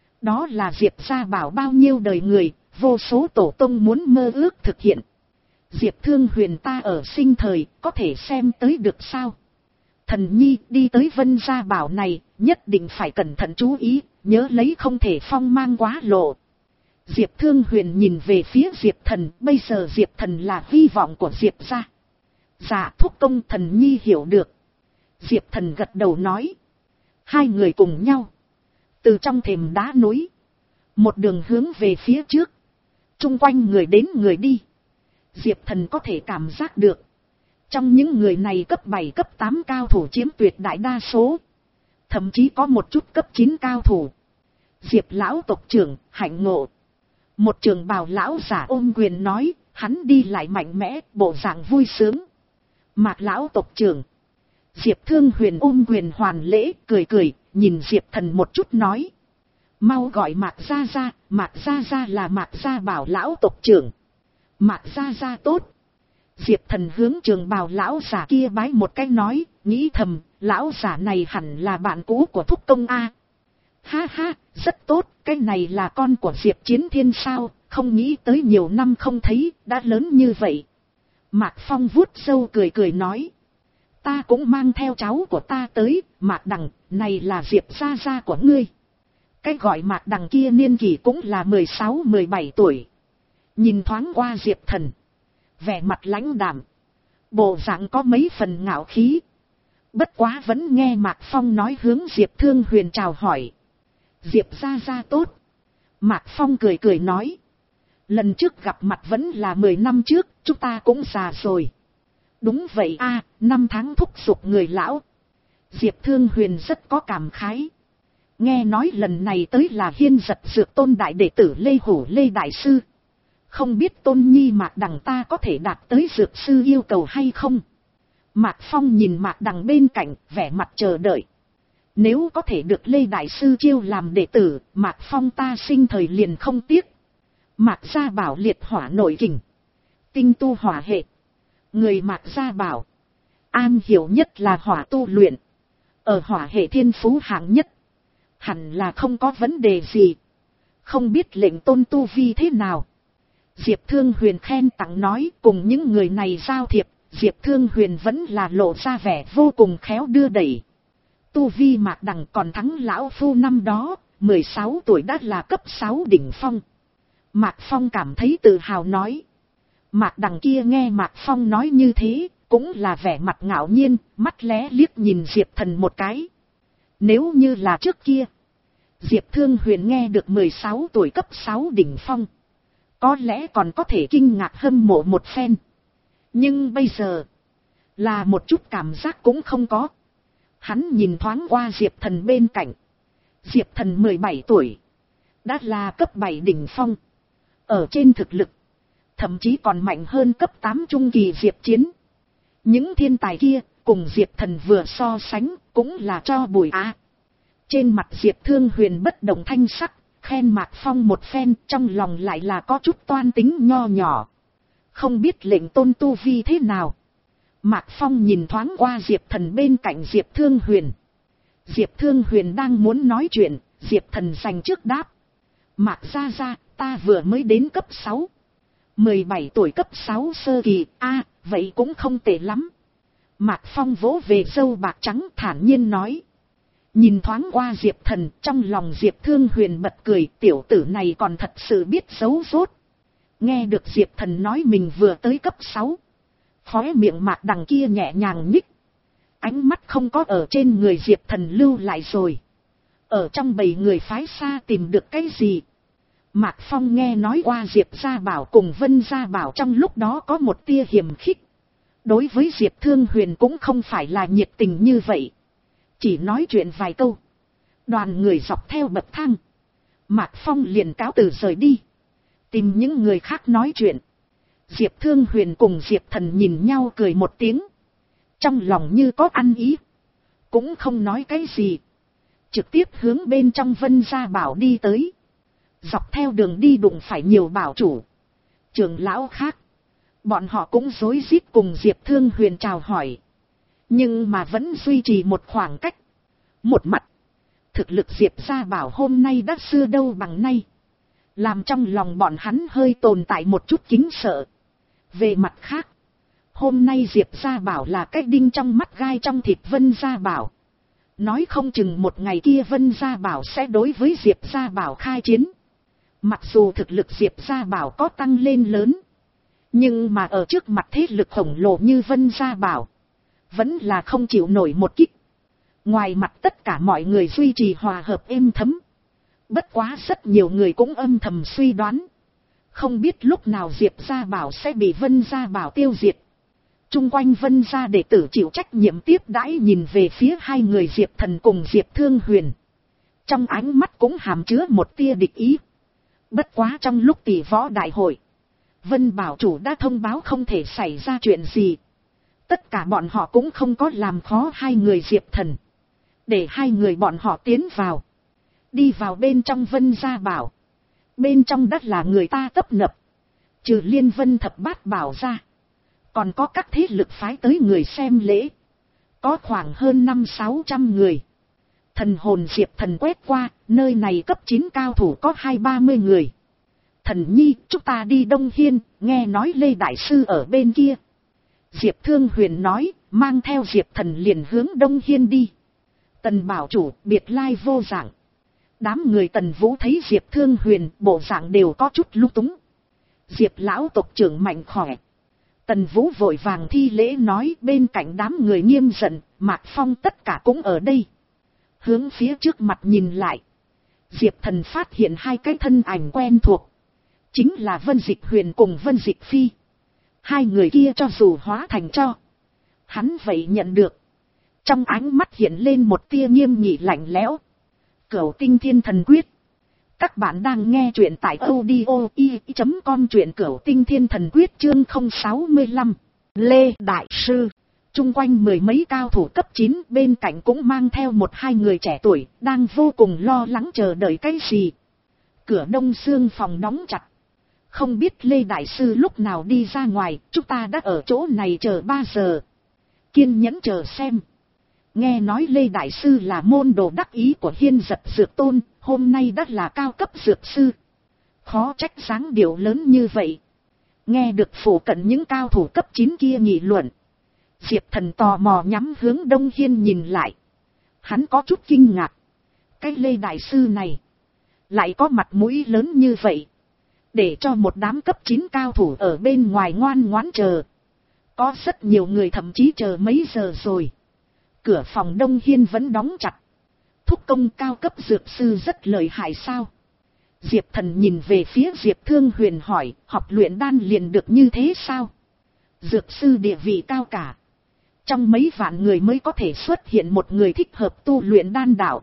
Đó là Diệp gia bảo bao nhiêu đời người, vô số tổ tông muốn mơ ước thực hiện. Diệp Thương Huyền ta ở sinh thời, có thể xem tới được sao? Thần nhi đi tới Vân gia bảo này, nhất định phải cẩn thận chú ý, nhớ lấy không thể phong mang quá lộ. Diệp Thương Huyền nhìn về phía Diệp Thần, bây giờ Diệp Thần là hy vọng của Diệp gia. Dạ thúc công, thần nhi hiểu được. Diệp Thần gật đầu nói. Hai người cùng nhau. Từ trong thềm đá núi. Một đường hướng về phía trước. Trung quanh người đến người đi. Diệp Thần có thể cảm giác được. Trong những người này cấp bảy cấp tám cao thủ chiếm tuyệt đại đa số. Thậm chí có một chút cấp chín cao thủ. Diệp lão tộc trưởng, hạnh ngộ. Một trường bào lão giả ôm quyền nói, hắn đi lại mạnh mẽ, bộ dạng vui sướng. Mạc lão tộc trưởng. Diệp Thương Huyền ôm quyền hoàn lễ, cười cười, nhìn Diệp Thần một chút nói. Mau gọi Mạc gia gia, Mạc gia gia là Mạc gia bảo lão tộc trưởng. Mạc gia gia tốt. Diệp Thần hướng trường bào lão giả kia bái một cái nói, nghĩ thầm, lão giả này hẳn là bạn cũ của thúc công A. Ha ha, rất tốt, cái này là con của Diệp Chiến Thiên sao, không nghĩ tới nhiều năm không thấy, đã lớn như vậy. Mạc Phong vuốt râu cười cười nói. Ta cũng mang theo cháu của ta tới, Mạc Đằng, này là Diệp gia gia của ngươi. Cái gọi Mạc Đằng kia niên kỷ cũng là mười sáu mười bảy tuổi. Nhìn thoáng qua Diệp Thần. Vẻ mặt lãnh đạm. Bộ dạng có mấy phần ngạo khí. Bất quá vẫn nghe Mạc Phong nói hướng Diệp Thương Huyền chào hỏi. Diệp gia gia tốt. Mạc Phong cười cười nói. Lần trước gặp mặt vẫn là mười năm trước, chúng ta cũng già rồi. Đúng vậy a, năm tháng thúc giục người lão. Diệp Thương Huyền rất có cảm khái. Nghe nói lần này tới là Hiên Giật Dược Tôn đại đệ tử Lê Hổ Lê Đại Sư. Không biết Tôn Nhi Mạc Đằng ta có thể đạt tới Dược Sư yêu cầu hay không? Mạc Phong nhìn Mạc Đằng bên cạnh, vẻ mặt chờ đợi. Nếu có thể được Lê Đại Sư chiêu làm đệ tử, Mạc Phong ta sinh thời liền không tiếc. Mạc gia bảo liệt hỏa nội kình. Tinh tu hỏa hệ. Người Mạc gia bảo. An hiểu nhất là hỏa tu luyện. Ở hỏa hệ thiên phú hạng nhất. Hẳn là không có vấn đề gì. Không biết lệnh tôn tu vi thế nào. Diệp Thương Huyền khen tặng nói, cùng những người này giao thiệp, Diệp Thương Huyền vẫn là lộ ra vẻ vô cùng khéo đưa đẩy. Tu vi Mạc Đằng còn thắng lão phu năm đó, mười sáu tuổi đã là cấp sáu đỉnh phong. Mạc Phong cảm thấy tự hào nói. Mạc Đằng kia nghe Mạc Phong nói như thế, cũng là vẻ mặt ngạo nhiên, mắt lé liếc nhìn Diệp Thần một cái. Nếu như là trước kia, Diệp Thương Huyền nghe được mười sáu tuổi cấp sáu đỉnh phong, có lẽ còn có thể kinh ngạc hâm mộ một phen. Nhưng bây giờ, là một chút cảm giác cũng không có. Hắn nhìn thoáng qua Diệp Thần bên cạnh. Diệp Thần mười bảy tuổi, đã là cấp bảy đỉnh phong. Ở trên thực lực, thậm chí còn mạnh hơn cấp tám trung kỳ Diệp Chiến. Những thiên tài kia, cùng Diệp Thần vừa so sánh, cũng là cho bùi á. Trên mặt Diệp Thương Huyền bất động thanh sắc, khen Mạc Phong một phen, trong lòng lại là có chút toan tính nho nhỏ. Không biết lệnh tôn tu vi thế nào. Mạc Phong nhìn thoáng qua Diệp Thần bên cạnh Diệp Thương Huyền. Diệp Thương Huyền đang muốn nói chuyện, Diệp Thần giành trước đáp. Mạc gia gia, ta vừa mới đến cấp sáu. mười bảy tuổi cấp sáu sơ kỳ, a à, vậy cũng không tệ lắm. Mạc Phong vỗ về râu bạc trắng thản nhiên nói. Nhìn thoáng qua Diệp Thần, trong lòng Diệp Thương Huyền bật cười, tiểu tử này còn thật sự biết giấu rốt. Nghe được Diệp Thần nói mình vừa tới cấp sáu. Khóe miệng Mạc đằng kia nhẹ nhàng nhích. Ánh mắt không có ở trên người Diệp Thần lưu lại rồi. Ở trong bầy người phái xa tìm được cái gì? Mạc Phong nghe nói qua Diệp Gia Bảo cùng Vân Gia Bảo trong lúc đó có một tia hiềm khích. Đối với Diệp Thương Huyền cũng không phải là nhiệt tình như vậy. Chỉ nói chuyện vài câu. Đoàn người dọc theo bậc thang. Mạc Phong liền cáo từ rời đi. Tìm những người khác nói chuyện. Diệp Thương Huyền cùng Diệp Thần nhìn nhau cười một tiếng. Trong lòng như có ăn ý. Cũng không nói cái gì. Trực tiếp hướng bên trong Vân Gia Bảo đi tới. Dọc theo đường đi đụng phải nhiều bảo chủ. Trưởng lão khác. Bọn họ cũng rối rít cùng Diệp Thương Huyền chào hỏi. Nhưng mà vẫn duy trì một khoảng cách. Một mặt. Thực lực Diệp Gia Bảo hôm nay đã xưa đâu bằng nay. Làm trong lòng bọn hắn hơi tồn tại một chút kính sợ. Về mặt khác. Hôm nay Diệp Gia Bảo là cái đinh trong mắt gai trong thịt Vân Gia Bảo. Nói không chừng một ngày kia Vân Gia Bảo sẽ đối với Diệp Gia Bảo khai chiến. Mặc dù thực lực Diệp Gia Bảo có tăng lên lớn. Nhưng mà ở trước mặt thế lực khổng lồ như Vân Gia Bảo. Vẫn là không chịu nổi một kích. Ngoài mặt tất cả mọi người duy trì hòa hợp êm thấm. Bất quá rất nhiều người cũng âm thầm suy đoán. Không biết lúc nào Diệp Gia Bảo sẽ bị Vân Gia Bảo tiêu diệt. Trung quanh Vân Gia đệ tử chịu trách nhiệm tiếp đãi nhìn về phía hai người Diệp Thần cùng Diệp Thương Huyền. Trong ánh mắt cũng hàm chứa một tia địch ý. Bất quá trong lúc tỷ võ đại hội. Vân Bảo chủ đã thông báo không thể xảy ra chuyện gì. Tất cả bọn họ cũng không có làm khó hai người Diệp Thần. Để hai người bọn họ tiến vào. Đi vào bên trong Vân Gia Bảo. Bên trong đất là người ta tấp nập. Trừ Liên Vân Thập Bát Bảo ra. Còn có các thế lực phái tới người xem lễ. Có khoảng hơn năm sáu trăm người. Thần hồn Diệp Thần quét qua. Nơi này cấp chín cao thủ có hai ba mươi người. Thần nhi, chúng ta đi Đông Hiên. Nghe nói Lê Đại Sư ở bên kia. Diệp Thương Huyền nói. Mang theo Diệp Thần liền hướng Đông Hiên đi. Tần bảo chủ biệt lai vô dạng. Đám người Tần Vũ thấy Diệp Thương Huyền bộ dạng đều có chút lung túng. Diệp lão tộc trưởng mạnh khỏe. Tần Vũ vội vàng thi lễ nói bên cạnh đám người nghiêm giận. Mạc Phong tất cả cũng ở đây. Hướng phía trước mặt nhìn lại. Diệp Thần phát hiện hai cái thân ảnh quen thuộc. Chính là Vân Dịch Huyền cùng Vân Dịch Phi. Hai người kia cho dù hóa thành cho. Hắn vậy nhận được. Trong ánh mắt hiện lên một tia nghiêm nghị lạnh lẽo. Cửu Tinh Thiên Thần Quyết. Các bạn đang nghe truyện tại audio i chấm com truyện Cửu Tinh Thiên Thần Quyết chương không sáu lăm. Lê Đại Sư. Trung quanh mười mấy cao thủ cấp chín bên cạnh cũng mang theo một hai người trẻ tuổi. Đang vô cùng lo lắng chờ đợi cái gì. Cửa đông xương phòng đóng chặt. Không biết Lê Đại Sư lúc nào đi ra ngoài. Chúng ta đã ở chỗ này chờ ba giờ. Kiên nhẫn chờ xem. Nghe nói Lê Đại Sư là môn đồ đắc ý của Hiên Giật Dược Tôn, hôm nay đã là cao cấp dược sư. Khó trách dáng điệu lớn như vậy. Nghe được phủ cận những cao thủ cấp chín kia nghị luận. Diệp Thần tò mò nhắm hướng Đông Hiên nhìn lại. Hắn có chút kinh ngạc. Cái Lê Đại Sư này lại có mặt mũi lớn như vậy. Để cho một đám cấp chín cao thủ ở bên ngoài ngoan ngoãn chờ. Có rất nhiều người thậm chí chờ mấy giờ rồi. Cửa phòng Đông Hiên vẫn đóng chặt. Thúc công cao cấp dược sư rất lợi hại sao? Diệp Thần nhìn về phía Diệp Thương Huyền hỏi, học luyện đan liền được như thế sao? Dược sư địa vị cao cả. Trong mấy vạn người mới có thể xuất hiện một người thích hợp tu luyện đan đạo.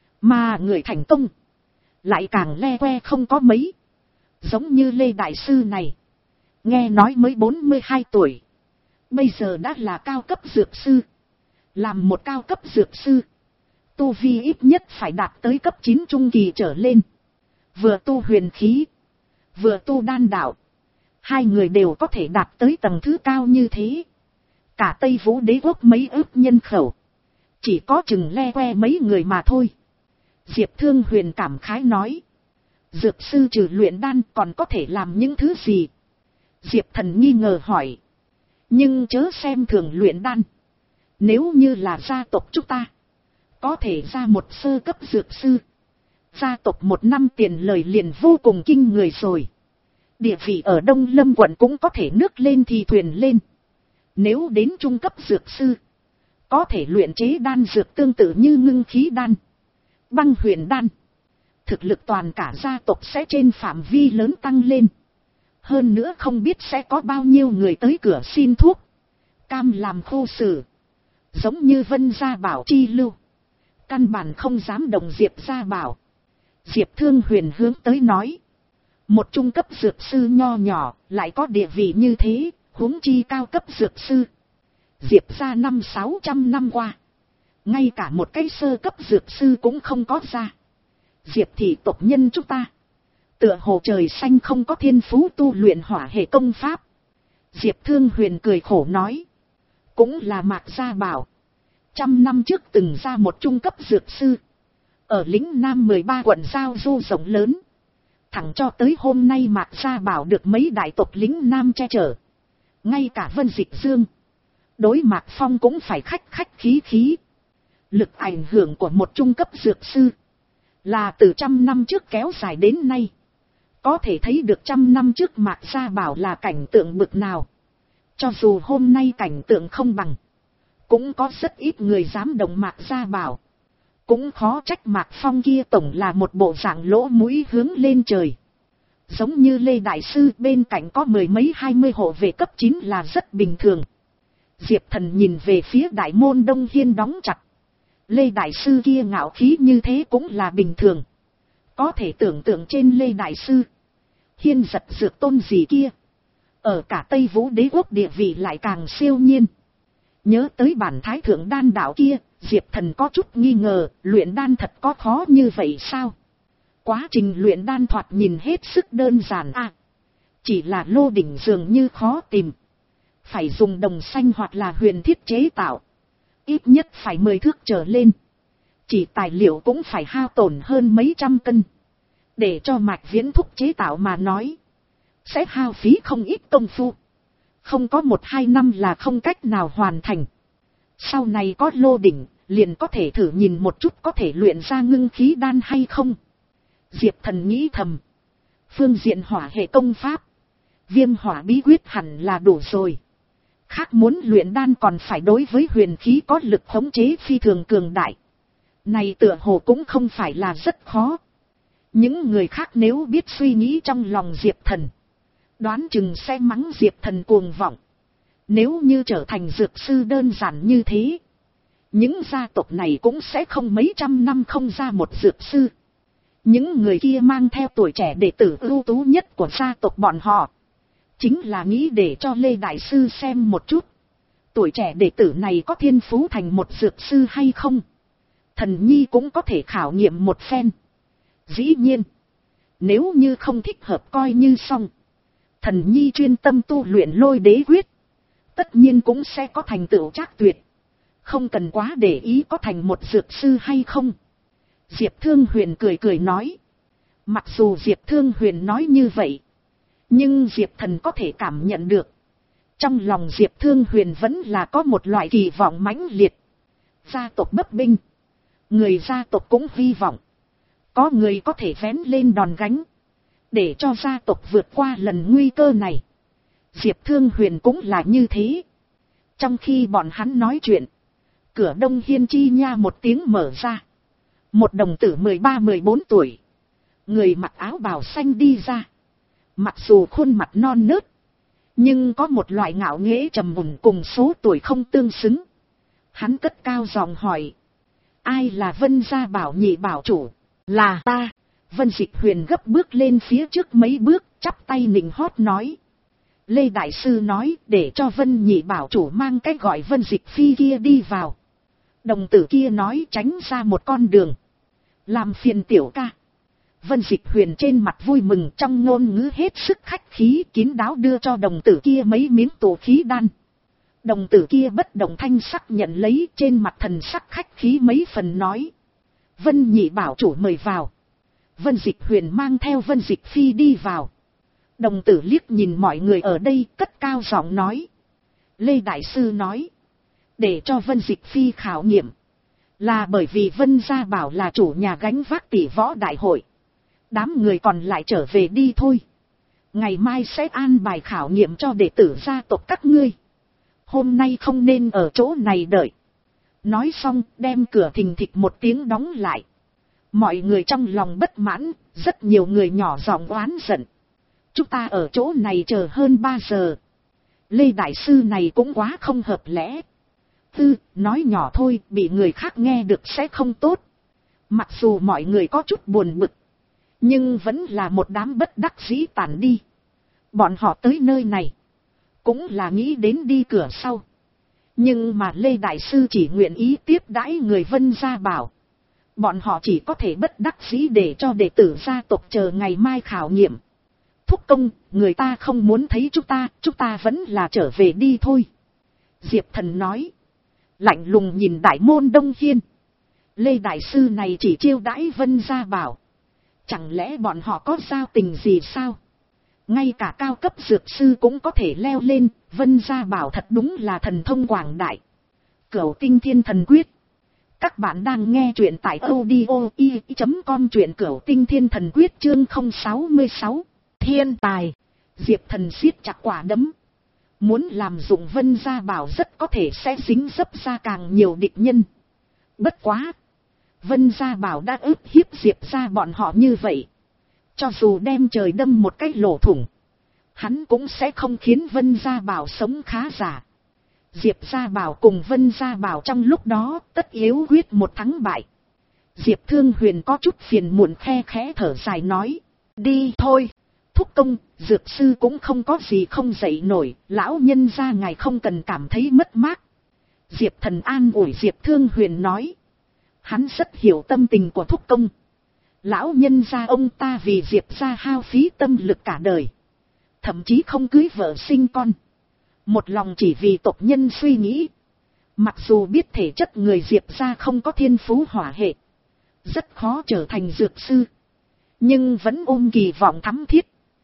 Mà người thành công lại càng le que không có mấy. Giống như Lê Đại Sư này. Nghe nói mới bốn mươi hai tuổi. Bây giờ đã là cao cấp dược sư. Làm một cao cấp dược sư, tu vi ít nhất phải đạt tới cấp chín trung kỳ trở lên. Vừa tu huyền khí, vừa tu đan đạo. Hai người đều có thể đạt tới tầng thứ cao như thế. Cả Tây Vũ đế quốc mấy ước nhân khẩu, chỉ có chừng le que mấy người mà thôi. Diệp Thương Huyền cảm khái nói. Dược sư trừ luyện đan còn có thể làm những thứ gì? Diệp Thần nghi ngờ hỏi. Nhưng chớ xem thường luyện đan. Nếu như là gia tộc chúng ta, có thể ra một sơ cấp dược sư. Gia tộc một năm tiền lời liền vô cùng kinh người rồi. Địa vị ở Đông Lâm quận cũng có thể nước lên thì thuyền lên. Nếu đến trung cấp dược sư, có thể luyện chế đan dược tương tự như ngưng khí đan, băng huyền đan. Thực lực toàn cả gia tộc sẽ trên phạm vi lớn tăng lên. Hơn nữa không biết sẽ có bao nhiêu người tới cửa xin thuốc, cam làm khô sử. Giống như Vân Gia Bảo chi lưu, căn bản không dám động Diệp Gia Bảo. Diệp Thương Huyền hướng tới nói. Một trung cấp dược sư nho nhỏ lại có địa vị như thế, huống chi cao cấp dược sư. Diệp gia năm sáu trăm năm qua, ngay cả một cái sơ cấp dược sư cũng không có ra. Diệp thị tộc nhân chúng ta, tựa hồ trời xanh không có thiên phú tu luyện hỏa hệ công pháp. Diệp Thương Huyền cười khổ nói. Cũng là Mạc Gia Bảo, trăm năm trước từng ra một trung cấp dược sư. Ở lĩnh Nam mười ba quận giao du rộng lớn. Thẳng cho tới hôm nay Mạc Gia Bảo được mấy đại tộc lĩnh Nam che chở. Ngay cả Vân Dịch Dương, đối Mạc Phong cũng phải khách khách khí khí. Lực ảnh hưởng của một trung cấp dược sư là từ trăm năm trước kéo dài đến nay. Có thể thấy được trăm năm trước Mạc Gia Bảo là cảnh tượng bực nào. Cho dù hôm nay cảnh tượng không bằng, cũng có rất ít người dám động Mạc Gia Bảo. Cũng khó trách Mạc Phong kia tổng là một bộ dạng lỗ mũi hướng lên trời. Giống như Lê Đại Sư bên cạnh có mười mấy hai mươi hộ vệ cấp chín là rất bình thường. Diệp Thần nhìn về phía đại môn Đông Hiên đóng chặt. Lê Đại Sư kia ngạo khí như thế cũng là bình thường. Có thể tưởng tượng trên Lê Đại Sư, Hiên Giật Dược Tôn gì kia, ở cả Tây Vũ đế quốc địa vị lại càng siêu nhiên. Nhớ tới bản thái thượng đan đạo kia, Diệp Thần có chút nghi ngờ, luyện đan thật có khó như vậy sao? Quá trình luyện đan thoạt nhìn hết sức đơn giản à. Chỉ là lô đỉnh dường như khó tìm. Phải dùng đồng xanh hoặc là huyền thiết chế tạo. Ít nhất phải mười thước trở lên. Chỉ tài liệu cũng phải hao tổn hơn mấy trăm cân. Để cho Mạch Viễn thúc chế tạo mà nói, sẽ hao phí không ít công phu. Không có một hai năm là không cách nào hoàn thành. Sau này có lô đỉnh, liền có thể thử nhìn một chút có thể luyện ra ngưng khí đan hay không. Diệp Thần nghĩ thầm. Phương diện hỏa hệ công pháp, viêm hỏa bí quyết hẳn là đủ rồi. Khác muốn luyện đan còn phải đối với huyền khí có lực khống chế phi thường cường đại. Này tựa hồ cũng không phải là rất khó. Những người khác nếu biết suy nghĩ trong lòng Diệp Thần, đoán chừng sẽ mắng Diệp Thần cuồng vọng. Nếu như trở thành dược sư đơn giản như thế, những gia tộc này cũng sẽ không mấy trăm năm không ra một dược sư. Những người kia mang theo tuổi trẻ đệ tử ưu tú nhất của gia tộc bọn họ, chính là nghĩ để cho Lê Đại Sư xem một chút, tuổi trẻ đệ tử này có thiên phú thành một dược sư hay không. Thần nhi cũng có thể khảo nghiệm một phen. Dĩ nhiên, nếu như không thích hợp coi như xong. Thần nhi chuyên tâm tu luyện lôi đế quyết, tất nhiên cũng sẽ có thành tựu chắc tuyệt. Không cần quá để ý có thành một dược sư hay không. Diệp Thương Huyền cười cười nói. Mặc dù Diệp Thương Huyền nói như vậy, nhưng Diệp Thần có thể cảm nhận được. Trong lòng Diệp Thương Huyền vẫn là có một loại kỳ vọng mãnh liệt. Gia tộc bấp binh, người gia tộc cũng hy vọng có người có thể vén lên đòn gánh, để cho gia tộc vượt qua lần nguy cơ này. Diệp Thương Huyền cũng là như thế. Trong khi bọn hắn nói chuyện, cửa Đông Hiên chi nha một tiếng mở ra. Một đồng tử mười ba mười bốn tuổi, người mặc áo bào xanh đi ra. Mặc dù khuôn mặt non nớt, nhưng có một loại ngạo nghễ trầm mùn cùng số tuổi không tương xứng. Hắn cất cao giọng hỏi. Ai là Vân Gia Bảo nhị bảo chủ? Là ta. Vân Dịch Huyền gấp bước lên phía trước mấy bước, chắp tay nịnh hót nói. Lê Đại Sư nói để cho Vân Nhị bảo chủ mang cái gọi Vân Dịch Phi kia đi vào. Đồng tử kia nói tránh ra một con đường. Làm phiền tiểu ca. Vân Dịch Huyền trên mặt vui mừng, trong ngôn ngữ hết sức khách khí, kín đáo đưa cho đồng tử kia mấy miếng tụ khí đan. Đồng tử kia bất động thanh sắc nhận lấy, trên mặt thần sắc khách khí mấy phần nói. Vân Nhị bảo chủ mời vào. Vân Dịch Huyền mang theo Vân Dịch Phi đi vào. Đồng tử liếc nhìn mọi người ở đây, cất cao giọng nói. Lê Đại Sư nói. Để cho Vân Dịch Phi khảo nghiệm. Là bởi vì Vân Gia Bảo là chủ nhà gánh vác tỷ võ đại hội. Đám người còn lại trở về đi thôi. Ngày mai sẽ an bài khảo nghiệm cho đệ tử gia tộc các ngươi. Hôm nay không nên ở chỗ này đợi. Nói xong đem cửa thình thịch một tiếng đóng lại. Mọi người trong lòng bất mãn, rất nhiều người nhỏ giọng oán giận. Chúng ta ở chỗ này chờ hơn ba giờ. Lê Đại Sư này cũng quá không hợp lẽ. Tư, nói nhỏ thôi, bị người khác nghe được sẽ không tốt. Mặc dù mọi người có chút buồn bực, nhưng vẫn là một đám bất đắc dĩ tản đi. Bọn họ tới nơi này, cũng là nghĩ đến đi cửa sau. Nhưng mà Lê Đại Sư chỉ nguyện ý tiếp đãi người Vân Gia Bảo. Bọn họ chỉ có thể bất đắc dĩ để cho đệ tử gia tộc chờ ngày mai khảo nghiệm. Thúc công, người ta không muốn thấy chúng ta, chúng ta vẫn là trở về đi thôi. Diệp Thần nói. Lạnh lùng nhìn Đại môn Đông Hiên. Lê Đại Sư này chỉ chiêu đãi Vân Gia Bảo. Chẳng lẽ bọn họ có giao tình gì sao? Ngay cả cao cấp dược sư cũng có thể leo lên, Vân Gia Bảo thật đúng là thần thông quảng đại. Cửu Tinh Thiên Thần Quyết. Các bạn đang nghe truyện tại audio i chấm com, truyện Cửu Tinh Thiên Thần Quyết chương không sáu sáu. Thiên tài. Diệp Thần siết chặt quả đấm. Muốn làm dụng Vân Gia Bảo rất có thể sẽ dính dấp ra càng nhiều địch nhân. Bất quá. Vân Gia Bảo đã ức hiếp Diệp gia bọn họ như vậy. Cho dù đem trời đâm một cái lỗ thủng, hắn cũng sẽ không khiến Vân Gia Bảo sống khá giả. Diệp Gia Bảo cùng Vân Gia Bảo trong lúc đó tất yếu quyết một thắng bại. Diệp Thương Huyền có chút phiền muộn, khe khẽ thở dài nói. Đi thôi. Thúc công, dược sư cũng không có gì không dậy nổi, lão nhân gia ngài không cần cảm thấy mất mát. Diệp Thần an ủi Diệp Thương Huyền nói. Hắn rất hiểu tâm tình của thúc công. Lão nhân gia ông ta vì Diệp gia hao phí tâm lực cả đời. Thậm chí không cưới vợ sinh con. Một lòng chỉ vì tộc nhân suy nghĩ. Mặc dù biết thể chất người Diệp gia không có thiên phú hỏa hệ, rất khó trở thành dược sư, nhưng vẫn ôm kỳ vọng thắm thiết.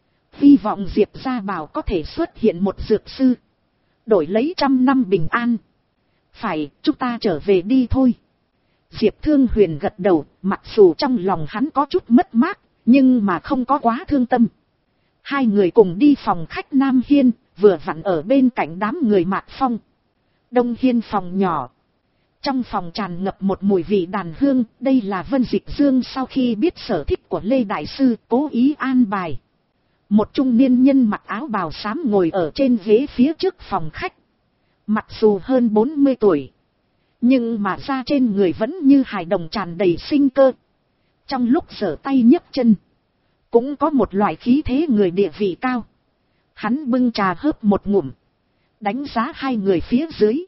Hy vọng Diệp Gia Bảo có thể xuất hiện một dược sư, đổi lấy trăm năm bình an. Phải, chúng ta trở về đi thôi. Diệp Thương Huyền gật đầu, mặc dù trong lòng hắn có chút mất mát, nhưng mà không có quá thương tâm. Hai người cùng đi phòng khách Nam Hiên, vừa vặn ở bên cạnh đám người Mạc Phong. Đông Hiên phòng nhỏ. Trong phòng tràn ngập một mùi vị đàn hương, đây là Vân Dịch Dương sau khi biết sở thích của Lê Đại Sư cố ý an bài. Một trung niên nhân mặc áo bào xám ngồi ở trên ghế phía trước phòng khách. Mặc dù hơn bốn mươi tuổi, nhưng mà da trên người vẫn như hài đồng tràn đầy sinh cơ. Trong lúc giở tay nhấc chân, cũng có một loại khí thế người địa vị cao. Hắn bưng trà hớp một ngụm, đánh giá hai người phía dưới.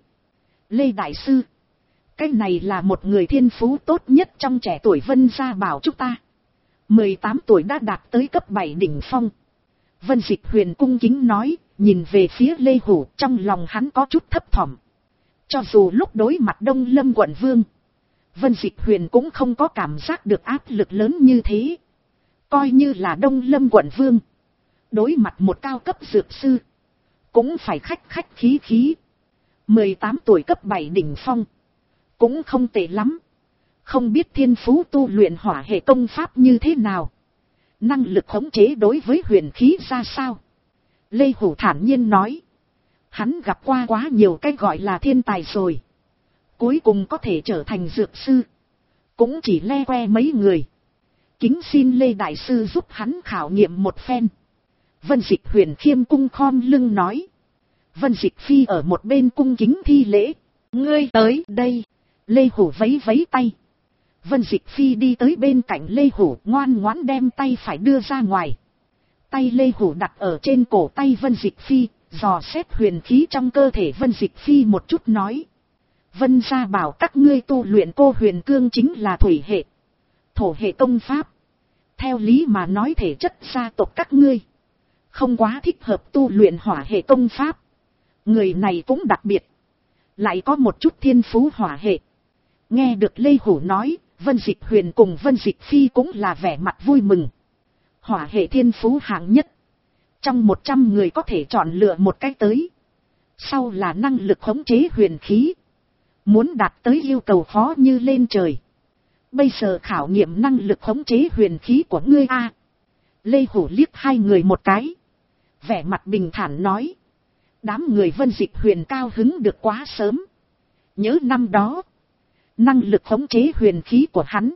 Lê Đại Sư, cái này là một người thiên phú tốt nhất trong trẻ tuổi Vân Gia Bảo chúng ta. mười tám tuổi đã đạt tới cấp bảy đỉnh phong. Vân Dịch Huyền cung kính nói, nhìn về phía Lê Hủ, trong lòng hắn có chút thấp thỏm. Cho dù lúc đối mặt Đông Lâm quận vương, Vân Dịch Huyền cũng không có cảm giác được áp lực lớn như thế. Coi như là Đông Lâm quận vương, đối mặt một cao cấp dược sư, cũng phải khách khách khí khí. mười tám tuổi cấp bảy đỉnh phong, cũng không tệ lắm. Không biết thiên phú tu luyện hỏa hệ công pháp như thế nào, năng lực khống chế đối với huyền khí ra sao. Lê Hủ thản nhiên nói. Hắn gặp qua quá nhiều cái gọi là thiên tài rồi, cuối cùng có thể trở thành dược sư cũng chỉ le que mấy người. Kính xin Lê Đại Sư giúp hắn khảo nghiệm một phen. Vân Dịch Huyền khiêm cung khom lưng nói. Vân Dịch Phi ở một bên cung kính thi lễ. Ngươi tới đây. Lê Hủ vấy vấy tay. Vân Dịch Phi đi tới bên cạnh Lê Hủ, ngoan ngoãn đem tay phải đưa ra ngoài. Tay Lê Hủ đặt ở trên cổ tay Vân Dịch Phi, dò xét huyền khí trong cơ thể Vân Dịch Phi một chút nói. Vân gia bảo các ngươi tu luyện cô huyền cương chính là thủy hệ, thổ hệ công pháp. Theo lý mà nói thể chất gia tộc các ngươi không quá thích hợp tu luyện hỏa hệ công pháp. Người này cũng đặc biệt, lại có một chút thiên phú hỏa hệ. Nghe được Lê Hủ nói, Vân Dịch Huyền cùng Vân Dịch Phi cũng là vẻ mặt vui mừng. Hỏa hệ thiên phú hạng nhất, trong một trăm người có thể chọn lựa một cái tới. Sau là năng lực khống chế huyền khí, muốn đạt tới yêu cầu khó như lên trời. Bây giờ khảo nghiệm năng lực khống chế huyền khí của ngươi a. Lê Hủ liếc hai người một cái, vẻ mặt bình thản nói. Đám người Vân Dịch Huyền cao hứng được quá sớm. Nhớ năm đó, năng lực khống chế huyền khí của hắn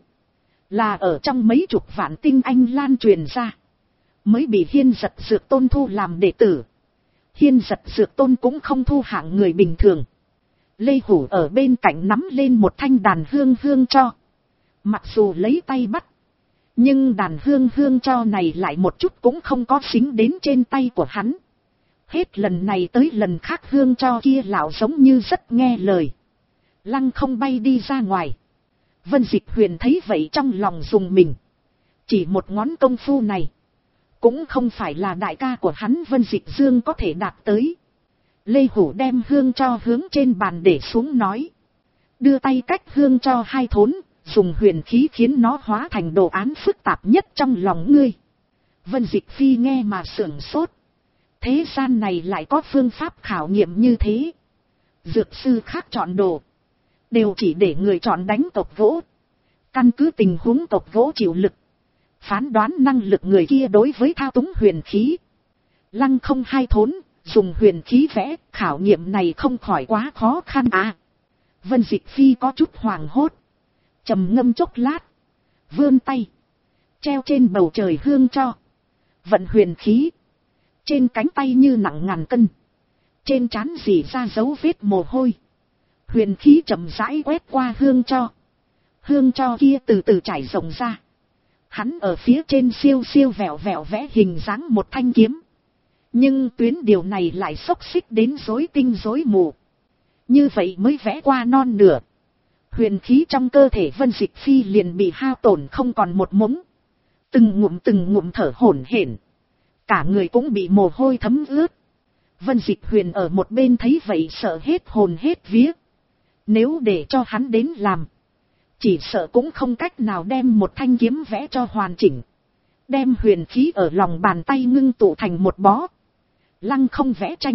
là ở trong mấy chục vạn tinh anh lan truyền ra, mới bị Hiên Giật Dược Tôn thu làm đệ tử. Hiên Giật Dược Tôn cũng không thu hạng người bình thường. Lê Hủ ở bên cạnh nắm lên một thanh đàn hương hương cho. Mặc dù lấy tay bắt, nhưng đàn hương hương cho này lại một chút cũng không có dính đến trên tay của hắn. Hết lần này tới lần khác hương cho kia lão giống như rất nghe lời, lăng không bay đi ra ngoài. Vân Dịch Huyền thấy vậy trong lòng dùng mình. Chỉ một ngón công phu này, cũng không phải là đại ca của hắn Vân Dịch Dương có thể đạt tới. Lê Hủ đem hương cho hướng trên bàn để xuống nói. Đưa tay cách hương cho hai thốn, dùng huyền khí khiến nó hóa thành đồ án phức tạp nhất trong lòng ngươi. Vân Dịch Phi nghe mà sửng sốt. Thế gian này lại có phương pháp khảo nghiệm như thế. Dược sư khác chọn đồ, đều chỉ để người chọn đánh tộc gỗ. Căn cứ tình huống tộc gỗ chịu lực, phán đoán năng lực người kia đối với thao túng huyền khí. Lăng không hai thốn, dùng huyền khí vẽ, khảo nghiệm này không khỏi quá khó khăn à. Vân Dịch Phi có chút hoảng hốt, trầm ngâm chốc lát, vươn tay, treo trên bầu trời hương cho, vận huyền khí. Trên cánh tay như nặng ngàn cân, trên trán rỉ ra dấu vết mồ hôi. Huyền khí chậm rãi quét qua hương cho, hương cho kia từ từ trải rộng ra. Hắn ở phía trên siêu siêu vẹo vẹo vẽ hình dáng một thanh kiếm, nhưng tuyến điều này lại xốc xích đến rối tinh rối mù. Như vậy mới vẽ qua non nửa, huyền khí trong cơ thể Vân Dịch Phi liền bị hao tổn không còn một mống. Từng ngụm từng ngụm thở hổn hển, cả người cũng bị mồ hôi thấm ướt. Vân Dịch Huyền ở một bên thấy vậy sợ hết hồn hết vía. Nếu để cho hắn đến làm, chỉ sợ cũng không cách nào đem một thanh kiếm vẽ cho hoàn chỉnh. Đem huyền khí ở lòng bàn tay ngưng tụ thành một bó, lăng không vẽ tranh.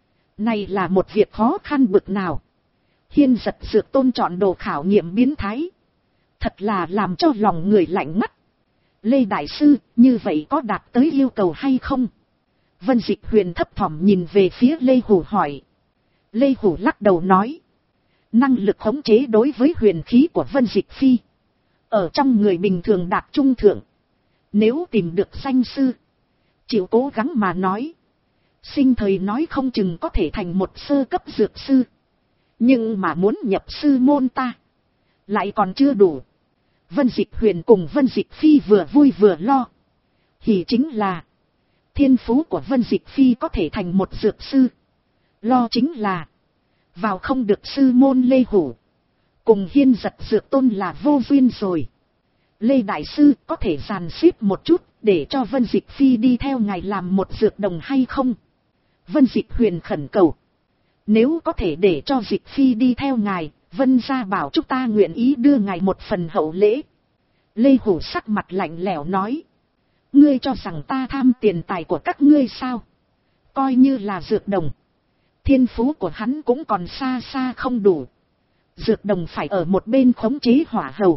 Này là một việc khó khăn bực nào. Hiên Giật Dược Tôn chọn đồ khảo nghiệm biến thái, thật là làm cho lòng người lạnh ngắt. Lê Đại Sư, như vậy có đạt tới yêu cầu hay không? Vân Dịch Huyền thấp thỏm nhìn về phía Lê Hủ hỏi. Lê Hủ lắc đầu nói. Năng lực khống chế đối với huyền khí của Vân Dịch Phi, ở trong người bình thường đạt trung thượng. Nếu tìm được danh sư, chịu cố gắng mà nói, sinh thời nói không chừng có thể thành một sơ cấp dược sư. Nhưng mà muốn nhập sư môn ta, lại còn chưa đủ. Vân Dịch Huyền cùng Vân Dịch Phi vừa vui vừa lo. Hỉ chính là thiên phú của Vân Dịch Phi có thể thành một dược sư. Lo chính là vào không được sư môn Lê Hủ, cùng Hiên Giật Dược Tôn là vô duyên rồi. Lê Đại Sư có thể dàn xếp một chút để cho Vân Dịch Phi đi theo ngài làm một dược đồng hay không? Vân Dịch Huyền khẩn cầu. Nếu có thể để cho Dịch Phi đi theo ngài, Vân gia bảo chúng ta nguyện ý đưa ngài một phần hậu lễ. Lê Hủ sắc mặt lạnh lẽo nói. Ngươi cho rằng ta tham tiền tài của các ngươi sao? Coi như là dược đồng, thiên phú của hắn cũng còn xa xa không đủ. Dược đồng phải ở một bên khống chế hỏa hầu.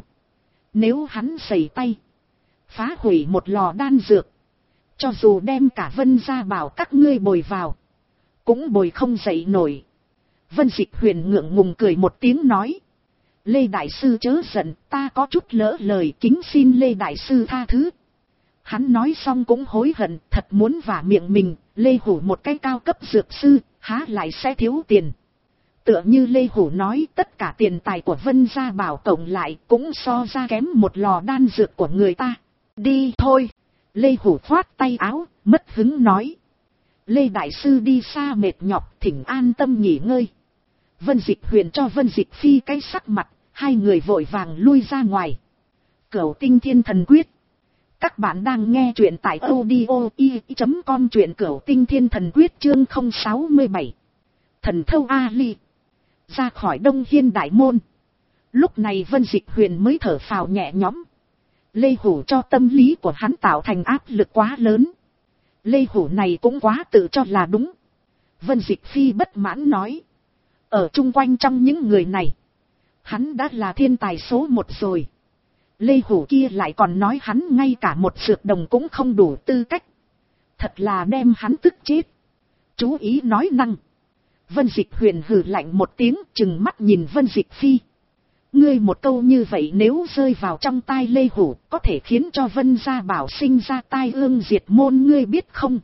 Nếu hắn sẩy tay, phá hủy một lò đan dược, cho dù đem cả Vân gia bảo các ngươi bồi vào, cũng bồi không dậy nổi. Vân Dịch Huyền ngượng ngùng cười một tiếng nói. Lê Đại Sư chớ giận, ta có chút lỡ lời, kính xin Lê Đại Sư tha thứ. Hắn nói xong cũng hối hận, thật muốn vả miệng mình. Lê Hủ một cái cao cấp dược sư, há lại sẽ thiếu tiền. Tựa như Lê Hủ nói, tất cả tiền tài của Vân gia bảo cộng lại cũng so ra kém một lò đan dược của người ta. Đi thôi. Lê Hủ khoát tay áo, mất hứng nói. Lê Đại Sư đi xa mệt nhọc, thỉnh an tâm nghỉ ngơi. Vân Dịch Huyền cho Vân Dịch Phi cái sắc mặt, hai người vội vàng lui ra ngoài. Cửu Tinh Thiên Thần Quyết. Các bạn đang nghe truyện tại audio i chấm com, truyện Cửu Tinh Thiên Thần Quyết chương không sáu bảy. Thần thâu Ali. Ra khỏi Đông Hiên Đại Môn. Lúc này Vân Dịch Huyền mới thở phào nhẹ nhõm. Lê Hủ cho tâm lý của hắn tạo thành áp lực quá lớn. Lê Hủ này cũng quá tự cho là đúng. Vân Dịch Phi bất mãn nói. Ở chung quanh trong những người này, hắn đã là thiên tài số một rồi. Lê Hủ kia lại còn nói hắn ngay cả một dược đồng cũng không đủ tư cách. Thật là đem hắn tức chết. Chú ý nói năng. Vân Dịch Huyền hừ lạnh một tiếng, trừng mắt nhìn Vân Dịch Phi. Ngươi một câu như vậy nếu rơi vào trong tai Lê Hủ, có thể khiến cho Vân Gia Bảo sinh ra tai ương diệt môn, ngươi biết không?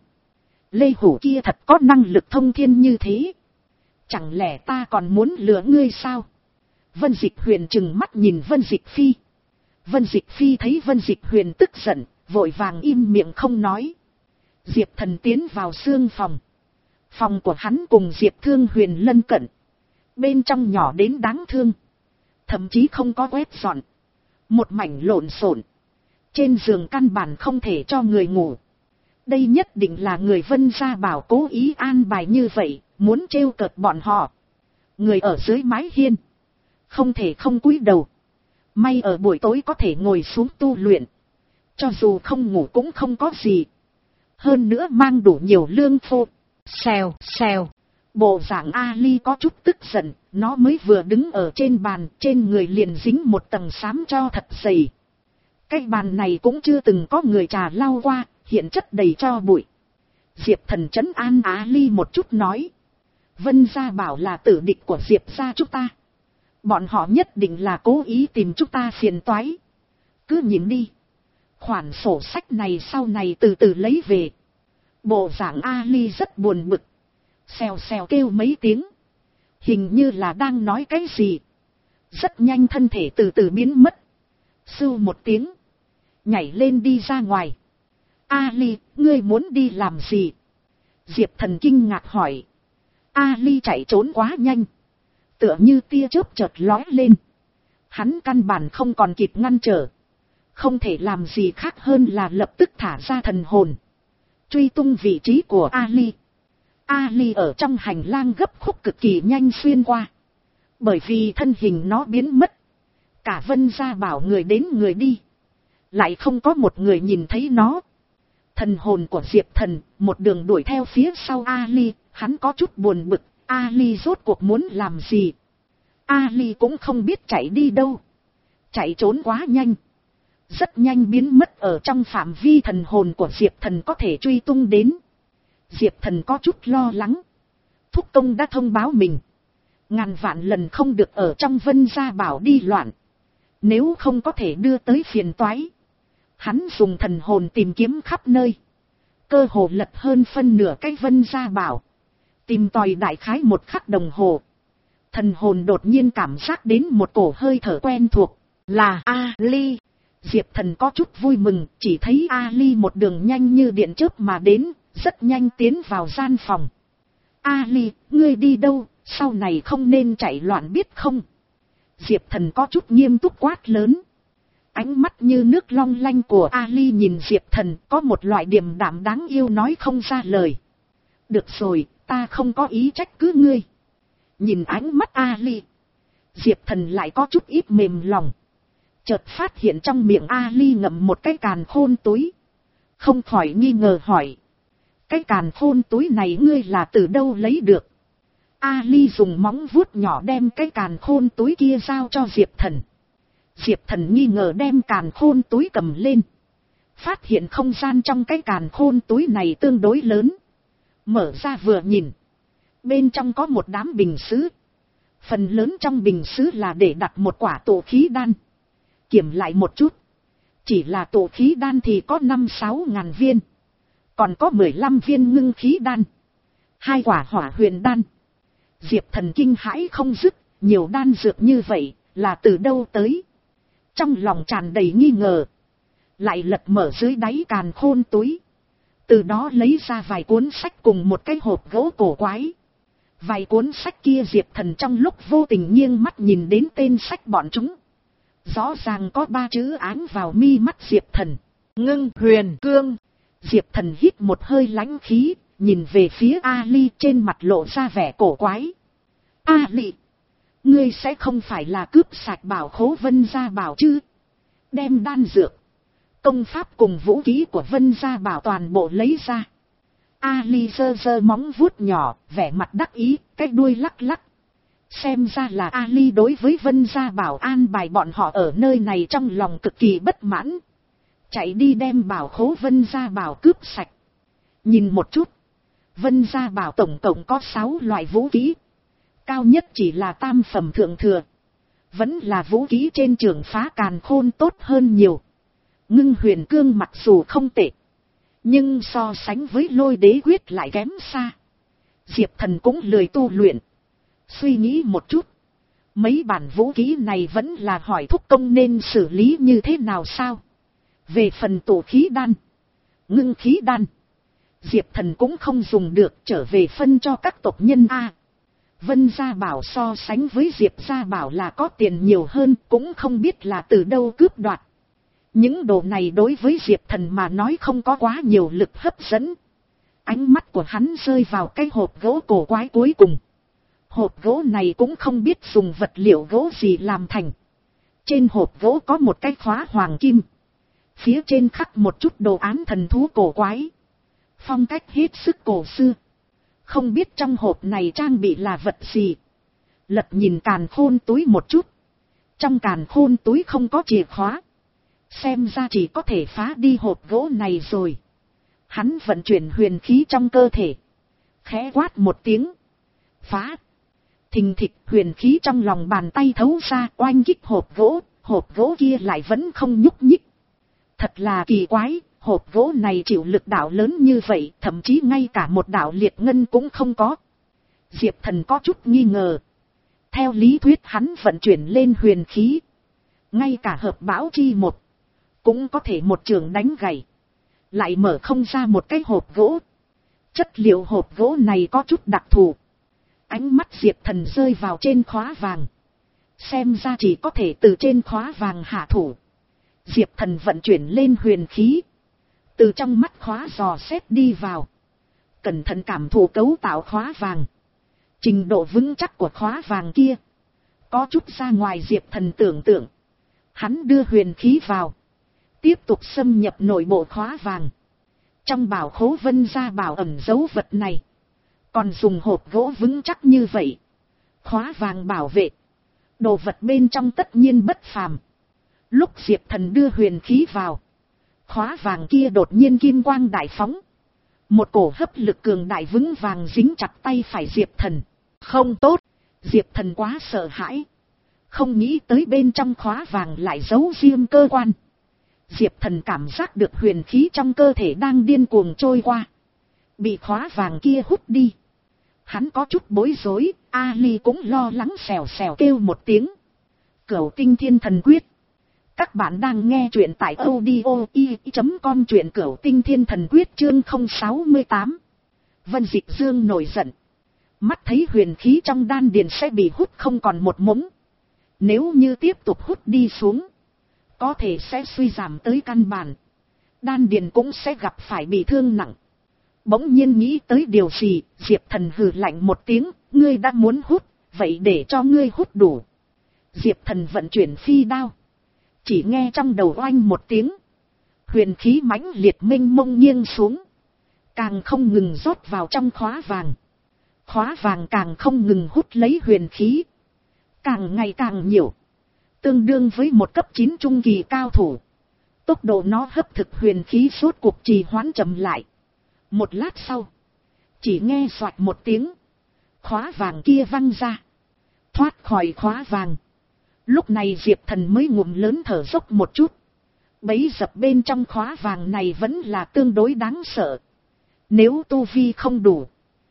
Lê Hủ kia thật có năng lực thông thiên như thế. Chẳng lẽ ta còn muốn lừa ngươi sao? Vân Dịch Huyền trừng mắt nhìn Vân Dịch Phi. Vân Dịch Phi thấy Vân Dịch Huyền tức giận, vội vàng im miệng không nói. Diệp Thần tiến vào xương phòng. Phòng của hắn cùng Diệp Thương Huyền lân cận. Bên trong nhỏ đến đáng thương. Thậm chí không có quét dọn. Một mảnh lộn xộn. Trên giường căn bản không thể cho người ngủ. Đây nhất định là người Vân Gia Bảo cố ý an bài như vậy, muốn trêu cợt bọn họ. Người ở dưới mái hiên. Không thể không cúi đầu. May ở buổi tối có thể ngồi xuống tu luyện. Cho dù không ngủ cũng không có gì. Hơn nữa mang đủ nhiều lương phô. Xèo, xèo. Bộ dạng Ali có chút tức giận. Nó mới vừa đứng ở trên bàn, trên người liền dính một tầng xám cho thật dày. Cái bàn này cũng chưa từng có người trà lau qua, hiện chất đầy cho bụi. Diệp Thần trấn an Ali một chút nói. Vân Gia Bảo là tử địch của Diệp gia chúng ta. Bọn họ nhất định là cố ý tìm chúng ta phiền toái. Cứ nhìn đi. Khoản sổ sách này sau này từ từ lấy về. Bộ dạng Ali rất buồn bực. Xèo xèo kêu mấy tiếng. Hình như là đang nói cái gì. Rất nhanh thân thể từ từ biến mất. Sưu một tiếng. Nhảy lên đi ra ngoài. Ali, ngươi muốn đi làm gì? Diệp Thần kinh ngạc hỏi. Ali chạy trốn quá nhanh. Tựa như tia chớp chợt lóe lên. Hắn căn bản không còn kịp ngăn trở. Không thể làm gì khác hơn là lập tức thả ra thần hồn. Truy tung vị trí của Ali. Ali ở trong hành lang gấp khúc cực kỳ nhanh xuyên qua. Bởi vì thân hình nó biến mất. Cả Vân Gia Bảo người đến người đi. Lại không có một người nhìn thấy nó. Thần hồn của Diệp Thần một đường đuổi theo phía sau Ali. Hắn có chút buồn bực. Ali rốt cuộc muốn làm gì? Ali cũng không biết chạy đi đâu. Chạy trốn quá nhanh. Rất nhanh biến mất ở trong phạm vi thần hồn của Diệp Thần có thể truy tung đến. Diệp Thần có chút lo lắng. Thúc công đã thông báo mình. Ngàn vạn lần không được ở trong Vân Gia Bảo đi loạn. Nếu không có thể đưa tới phiền toái. Hắn dùng thần hồn tìm kiếm khắp nơi. Cơ hồ lật hơn phân nửa cái Vân Gia Bảo. Tìm tòi đại khái một khắc đồng hồ. Thần hồn đột nhiên cảm giác đến một cổ hơi thở quen thuộc. Là Ali. Diệp Thần có chút vui mừng. Chỉ thấy Ali một đường nhanh như điện chớp mà đến. Rất nhanh tiến vào gian phòng. Ali, ngươi đi đâu? Sau này không nên chạy loạn biết không? Diệp Thần có chút nghiêm túc quát lớn. Ánh mắt như nước long lanh của Ali nhìn Diệp Thần có một loại điềm đạm đáng yêu nói không ra lời. Được rồi, ta không có ý trách cứ ngươi. Nhìn ánh mắt Ali. Diệp Thần lại có chút ít mềm lòng. Chợt phát hiện trong miệng Ali ngậm một cái càn khôn túi. Không khỏi nghi ngờ hỏi. Cái càn khôn túi này ngươi là từ đâu lấy được? Ali dùng móng vuốt nhỏ đem cái càn khôn túi kia giao cho Diệp Thần. Diệp Thần nghi ngờ đem càn khôn túi cầm lên. Phát hiện không gian trong cái càn khôn túi này tương đối lớn. Mở ra vừa nhìn. Bên trong có một đám bình sứ. Phần lớn trong bình sứ là để đặt một quả tụ khí đan. Kiểm lại một chút. Chỉ là tụ khí đan thì có năm sáu ngàn viên. Còn có mười lăm viên ngưng khí đan. Hai quả hỏa huyền đan. Diệp Thần kinh hãi không dứt. Nhiều đan dược như vậy là từ đâu tới? Trong lòng tràn đầy nghi ngờ. lại lật mở dưới đáy càn khôn túi. Từ đó lấy ra vài cuốn sách cùng một cái hộp gỗ cổ quái. Vài cuốn sách kia Diệp Thần trong lúc vô tình nghiêng mắt nhìn đến tên sách bọn chúng. Rõ ràng có ba chữ áng vào mi mắt Diệp Thần. Ngưng huyền cương. Diệp Thần hít một hơi lãnh khí, nhìn về phía Ali, trên mặt lộ ra vẻ cổ quái. Ali, ngươi sẽ không phải là cướp sạch bảo khố Vân Gia Bảo chứ? Đem đan dược, công pháp cùng vũ khí của Vân Gia Bảo toàn bộ lấy ra. Ali giơ giơ móng vuốt nhỏ, vẻ mặt đắc ý, cái đuôi lắc lắc. Xem ra là Ali đối với Vân Gia Bảo an bài bọn họ ở nơi này trong lòng cực kỳ bất mãn. Chạy đi đem bảo khố Vân Gia Bảo cướp sạch. Nhìn một chút, Vân Gia Bảo tổng cộng có sáu loại vũ khí. Cao nhất chỉ là tam phẩm thượng thừa. Vẫn là vũ khí trên trường phá càn khôn tốt hơn nhiều. Ngưng huyền cương mặc dù không tệ, nhưng so sánh với lôi đế quyết lại kém xa. Diệp Thần cũng lười tu luyện. Suy nghĩ một chút, mấy bản vũ khí này vẫn là hỏi thúc công nên xử lý như thế nào sao. Về phần tổ khí đan, ngưng khí đan, Diệp Thần cũng không dùng được, trở về phân cho các tộc nhân A. Vân Gia Bảo so sánh với Diệp Gia Bảo là có tiền nhiều hơn, cũng không biết là từ đâu cướp đoạt. Những đồ này đối với Diệp Thần mà nói không có quá nhiều lực hấp dẫn. Ánh mắt của hắn rơi vào cái hộp gỗ cổ quái cuối cùng. Hộp gỗ này cũng không biết dùng vật liệu gỗ gì làm thành. Trên hộp gỗ có một cái khóa hoàng kim. Phía trên khắc một chút đồ án thần thú cổ quái. Phong cách hết sức cổ xưa. Không biết trong hộp này trang bị là vật gì. Lật nhìn càn khôn túi một chút. Trong càn khôn túi không có chìa khóa. Xem ra chỉ có thể phá đi hộp gỗ này rồi. Hắn vận chuyển huyền khí trong cơ thể. Khẽ quát một tiếng. Phá. Thình thịch, huyền khí trong lòng bàn tay thấu ra, oanh kích hộp gỗ. Hộp gỗ kia lại vẫn không nhúc nhích. Thật là kỳ quái, hộp gỗ này chịu lực đạo lớn như vậy, thậm chí ngay cả một đạo liệt ngân cũng không có. Diệp Thần có chút nghi ngờ. Theo lý thuyết hắn vận chuyển lên huyền khí. Ngay cả hợp bão chi một, cũng có thể một trường đánh gãy. Lại mở không ra một cái hộp gỗ. Chất liệu hộp gỗ này có chút đặc thù. Ánh mắt Diệp Thần rơi vào trên khóa vàng. Xem ra chỉ có thể từ trên khóa vàng hạ thủ. Diệp Thần vận chuyển lên huyền khí. Từ trong mắt khóa dò xét đi vào. Cẩn thận cảm thụ cấu tạo khóa vàng. Trình độ vững chắc của khóa vàng kia có chút ra ngoài Diệp Thần tưởng tượng. Hắn đưa huyền khí vào. Tiếp tục xâm nhập nội bộ khóa vàng. Trong bảo khố Vân Gia Bảo ẩn dấu vật này. Còn dùng hộp gỗ vững chắc như vậy. Khóa vàng bảo vệ. Đồ vật bên trong tất nhiên bất phàm. Lúc Diệp Thần đưa huyền khí vào. Khóa vàng kia đột nhiên kim quang đại phóng. Một cổ hấp lực cường đại vững vàng dính chặt tay phải Diệp Thần. Không tốt. Diệp Thần quá sợ hãi. Không nghĩ tới bên trong khóa vàng lại giấu riêng cơ quan. Diệp Thần cảm giác được huyền khí trong cơ thể đang điên cuồng trôi qua. Bị khóa vàng kia hút đi. Hắn có chút bối rối. Ali cũng lo lắng xèo xèo kêu một tiếng. Cửu Tinh Thiên Thần Quyết. Các bạn đang nghe truyện tại audio i chấm com, truyện Cửu Tinh Thiên Thần Quyết chương không sáu tám. Vân Dịch Dương nổi giận. Mắt thấy huyền khí trong đan điền sẽ bị hút không còn một mống. Nếu như tiếp tục hút đi xuống, có thể sẽ suy giảm tới căn bản. Đan điền cũng sẽ gặp phải bị thương nặng. Bỗng nhiên nghĩ tới điều gì, Diệp Thần hừ lạnh một tiếng, ngươi đã muốn hút, vậy để cho ngươi hút đủ. Diệp Thần vận chuyển phi đao. Chỉ nghe trong đầu oanh một tiếng. Huyền khí mãnh liệt mênh mông nghiêng xuống. Càng không ngừng rót vào trong khóa vàng. Khóa vàng càng không ngừng hút lấy huyền khí. Càng ngày càng nhiều. Tương đương với một cấp chín trung kỳ cao thủ. Tốc độ nó hấp thực huyền khí suốt cuộc trì hoãn chậm lại. Một lát sau. Chỉ nghe xoạch một tiếng. Khóa vàng kia văng ra. Thoát khỏi khóa vàng. Lúc này Diệp Thần mới ngụm lớn thở dốc một chút. Bấy dập bên trong khóa vàng này vẫn là tương đối đáng sợ. Nếu tu vi không đủ,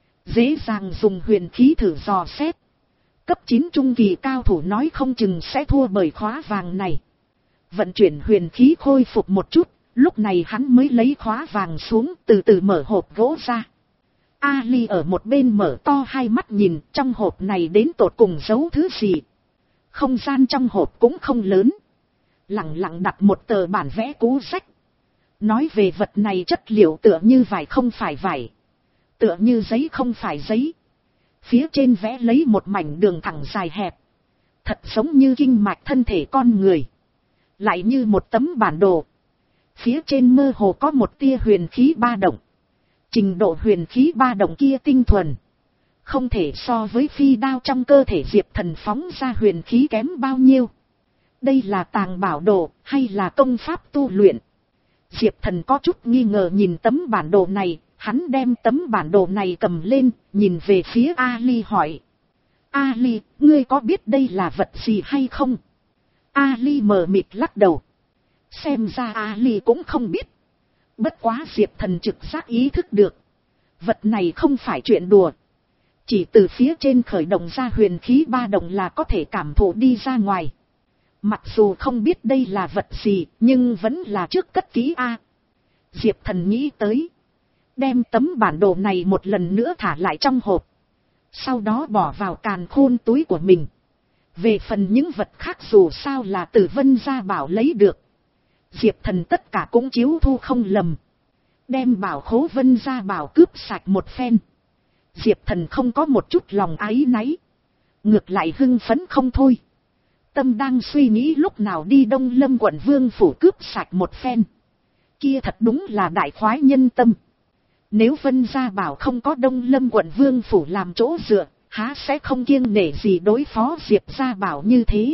dễ dàng dùng huyền khí thử dò xét. Cấp chín trung kỳ cao thủ nói không chừng sẽ thua bởi khóa vàng này. Vận chuyển huyền khí khôi phục một chút, Lúc này hắn mới lấy khóa vàng xuống, từ từ mở hộp gỗ ra. Ali ở một bên mở to hai mắt nhìn, trong hộp này đến tột cùng giấu thứ gì. Không gian trong hộp cũng không lớn. Lặng lặng đặt một tờ bản vẽ cũ sách. Nói về vật này chất liệu tựa như vải không phải vải. Tựa như giấy không phải giấy. Phía trên vẽ lấy một mảnh đường thẳng dài hẹp. Thật giống như kinh mạch thân thể con người. Lại như một tấm bản đồ. Phía trên mơ hồ có một tia huyền khí ba động. Trình độ huyền khí ba động kia tinh thuần. Không thể so với phi đao trong cơ thể Diệp Thần phóng ra huyền khí kém bao nhiêu. Đây là tàng bảo đồ hay là công pháp tu luyện? Diệp Thần có chút nghi ngờ nhìn tấm bản đồ này. Hắn đem tấm bản đồ này cầm lên, nhìn về phía Ali hỏi. Ali, ngươi có biết đây là vật gì hay không? Ali mờ mịt lắc đầu. Xem ra Ali cũng không biết. Bất quá Diệp Thần trực giác ý thức được. Vật này không phải chuyện đùa. Chỉ từ phía trên khởi động ra huyền khí ba động là có thể cảm thụ đi ra ngoài. Mặc dù không biết đây là vật gì, nhưng vẫn là trước cất kỹ a. Diệp Thần nghĩ tới. Đem tấm bản đồ này một lần nữa thả lại trong hộp. Sau đó bỏ vào càn khôn túi của mình. Về phần những vật khác dù sao là từ Vân Gia Bảo lấy được. Diệp Thần tất cả cũng chiếu thu không lầm. Đem bảo khố Vân Gia Bảo cướp sạch một phen. Diệp Thần không có một chút lòng áy náy. Ngược lại hưng phấn không thôi. Tâm đang suy nghĩ lúc nào đi Đông Lâm quận Vương phủ cướp sạch một phen. Kia thật đúng là đại khoái nhân tâm. Nếu Vân Gia Bảo không có Đông Lâm quận Vương phủ làm chỗ dựa, há sẽ không kiêng nể gì đối phó Diệp Gia Bảo như thế.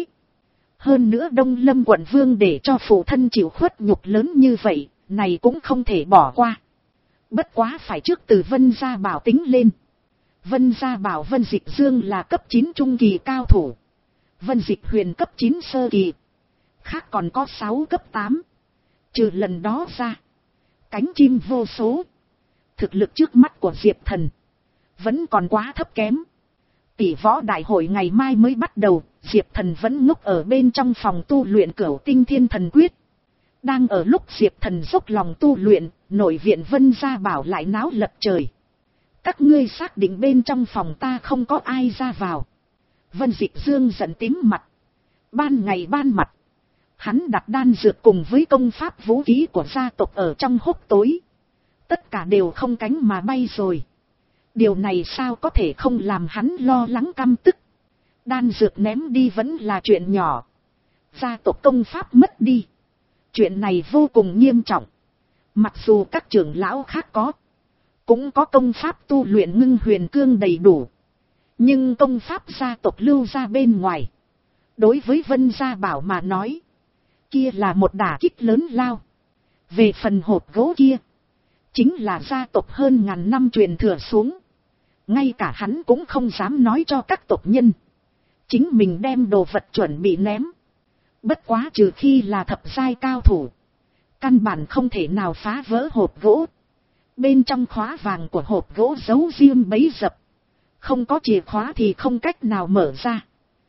Hơn nữa Đông Lâm quận Vương để cho phụ thân chịu khuất nhục lớn như vậy, này cũng không thể bỏ qua. Bất quá phải trước từ Vân Gia Bảo tính lên. Vân Gia Bảo Vân Dịch Dương là cấp chín trung kỳ cao thủ. Vân Dịch Huyền cấp chín sơ kỳ. Khác còn có sáu cấp tám. Trừ lần đó ra. Cánh chim vô số. Thực lực trước mắt của Diệp Thần. Vẫn còn quá thấp kém. Tỷ võ đại hội ngày mai mới bắt đầu. Diệp Thần vẫn ngốc ở bên trong phòng tu luyện Cửu Tinh Thiên Thần Quyết. Đang ở lúc Diệp Thần dốc lòng tu luyện. Nội viện Vân Gia Bảo lại náo lật trời. Các ngươi xác định bên trong phòng ta không có ai ra vào. Vân Dịch Dương giận tím mặt. Ban ngày ban mặt. Hắn đặt đan dược cùng với công pháp vũ khí của gia tộc ở trong hốc tối. Tất cả đều không cánh mà bay rồi. Điều này sao có thể không làm hắn lo lắng căm tức. Đan dược ném đi vẫn là chuyện nhỏ. Gia tộc công pháp mất đi. Chuyện này vô cùng nghiêm trọng. Mặc dù các trưởng lão khác có. Cũng có công pháp tu luyện ngưng huyền cương đầy đủ. Nhưng công pháp gia tộc lưu ra bên ngoài. Đối với Vân Gia Bảo mà nói. Kia là một đả kích lớn lao. Về phần hộp gỗ kia. Chính là gia tộc hơn ngàn năm truyền thừa xuống. Ngay cả hắn cũng không dám nói cho các tộc nhân. Chính mình đem đồ vật chuẩn bị ném. Bất quá trừ khi là thập giai cao thủ. Căn bản không thể nào phá vỡ hộp gỗ. Bên trong khóa vàng của hộp gỗ giấu riêng bấy dập. Không có chìa khóa thì không cách nào mở ra.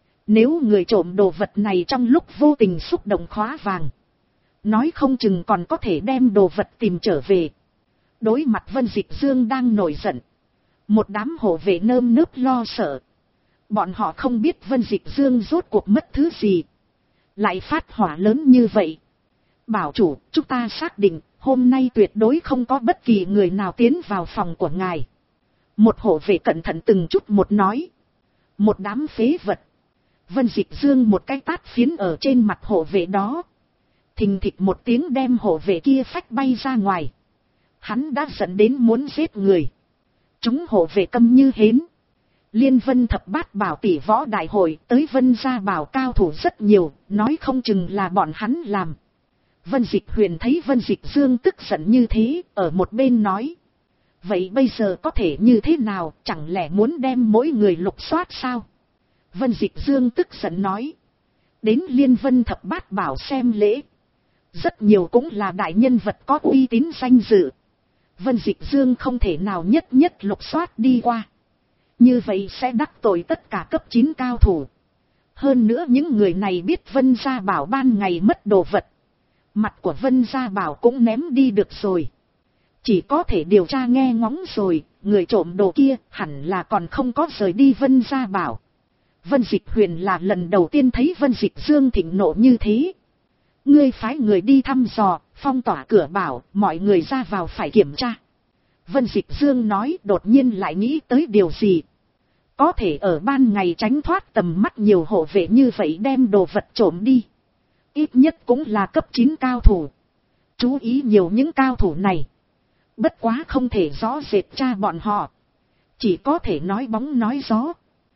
Nếu người trộm đồ vật này trong lúc vô tình xúc động khóa vàng. Nói không chừng còn có thể đem đồ vật tìm trở về. Đối mặt Vân Dịch Dương đang nổi giận. Một đám hộ vệ nơm nớp lo sợ. Bọn họ không biết Vân Dịch Dương rốt cuộc mất thứ gì. Lại phát hỏa lớn như vậy. Bảo chủ, chúng ta xác định, hôm nay tuyệt đối không có bất kỳ người nào tiến vào phòng của ngài. Một hộ vệ cẩn thận từng chút một nói. Một đám phế vật. Vân Dịch Dương một cái tát phiến ở trên mặt hộ vệ đó. Thình thịch một tiếng đem hộ vệ kia phách bay ra ngoài. Hắn đã dẫn đến muốn giết người. Chúng hộ vệ câm như hến. Liên Vân thập bát bảo tỷ võ đại hội tới Vân Gia Bảo cao thủ rất nhiều, nói không chừng là bọn hắn làm. Vân Dịch Huyền thấy Vân Dịch Dương tức giận như thế, ở một bên nói. Vậy bây giờ có thể như thế nào, chẳng lẽ muốn đem mỗi người lục soát sao? Vân Dịch Dương tức giận nói. Đến Liên Vân thập bát bảo xem lễ. Rất nhiều cũng là đại nhân vật có uy tín danh dự. Vân Dịch Dương không thể nào nhất nhất lục soát đi qua. Như vậy sẽ đắc tội tất cả cấp chín cao thủ. Hơn nữa những người này biết Vân Gia Bảo ban ngày mất đồ vật. Mặt của Vân Gia Bảo cũng ném đi được rồi. Chỉ có thể điều tra nghe ngóng rồi, người trộm đồ kia hẳn là còn không có rời đi Vân Gia Bảo. Vân Dịch Huyền là lần đầu tiên thấy Vân Dịch Dương thịnh nộ như thế. Ngươi phái người đi thăm dò, phong tỏa cửa bảo, mọi người ra vào phải kiểm tra. Vân Dịch Dương nói, đột nhiên lại nghĩ tới điều gì. Có thể ở ban ngày tránh thoát tầm mắt nhiều hộ vệ như vậy đem đồ vật trộm đi. Ít nhất cũng là cấp chín cao thủ. Chú ý nhiều những cao thủ này. Bất quá không thể rõ rệt tra bọn họ. Chỉ có thể nói bóng nói gió.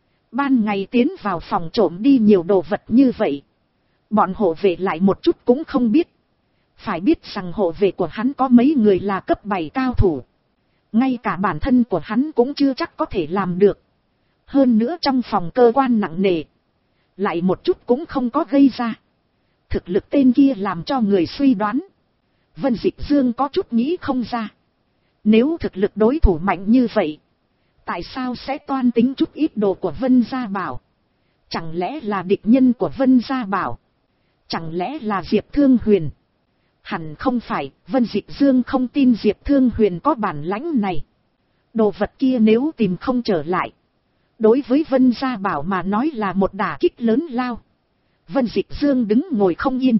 Ban ngày tiến vào phòng trộm đi nhiều đồ vật như vậy. Bọn hộ vệ lại một chút cũng không biết. Phải biết rằng hộ vệ của hắn có mấy người là cấp bảy cao thủ. Ngay cả bản thân của hắn cũng chưa chắc có thể làm được. Hơn nữa trong phòng cơ quan nặng nề. Lại một chút cũng không có gây ra. Thực lực tên kia làm cho người suy đoán. Vân Dịch Dương có chút nghĩ không ra. Nếu thực lực đối thủ mạnh như vậy. Tại sao sẽ toan tính chút ít đồ của Vân Gia Bảo? Chẳng lẽ là địch nhân của Vân Gia Bảo? Chẳng lẽ là Diệp Thương Huyền? Hẳn không phải, Vân Dịch Dương không tin Diệp Thương Huyền có bản lãnh này. Đồ vật kia nếu tìm không trở lại. Đối với Vân Gia Bảo mà nói là một đả kích lớn lao. Vân Dịch Dương đứng ngồi không yên.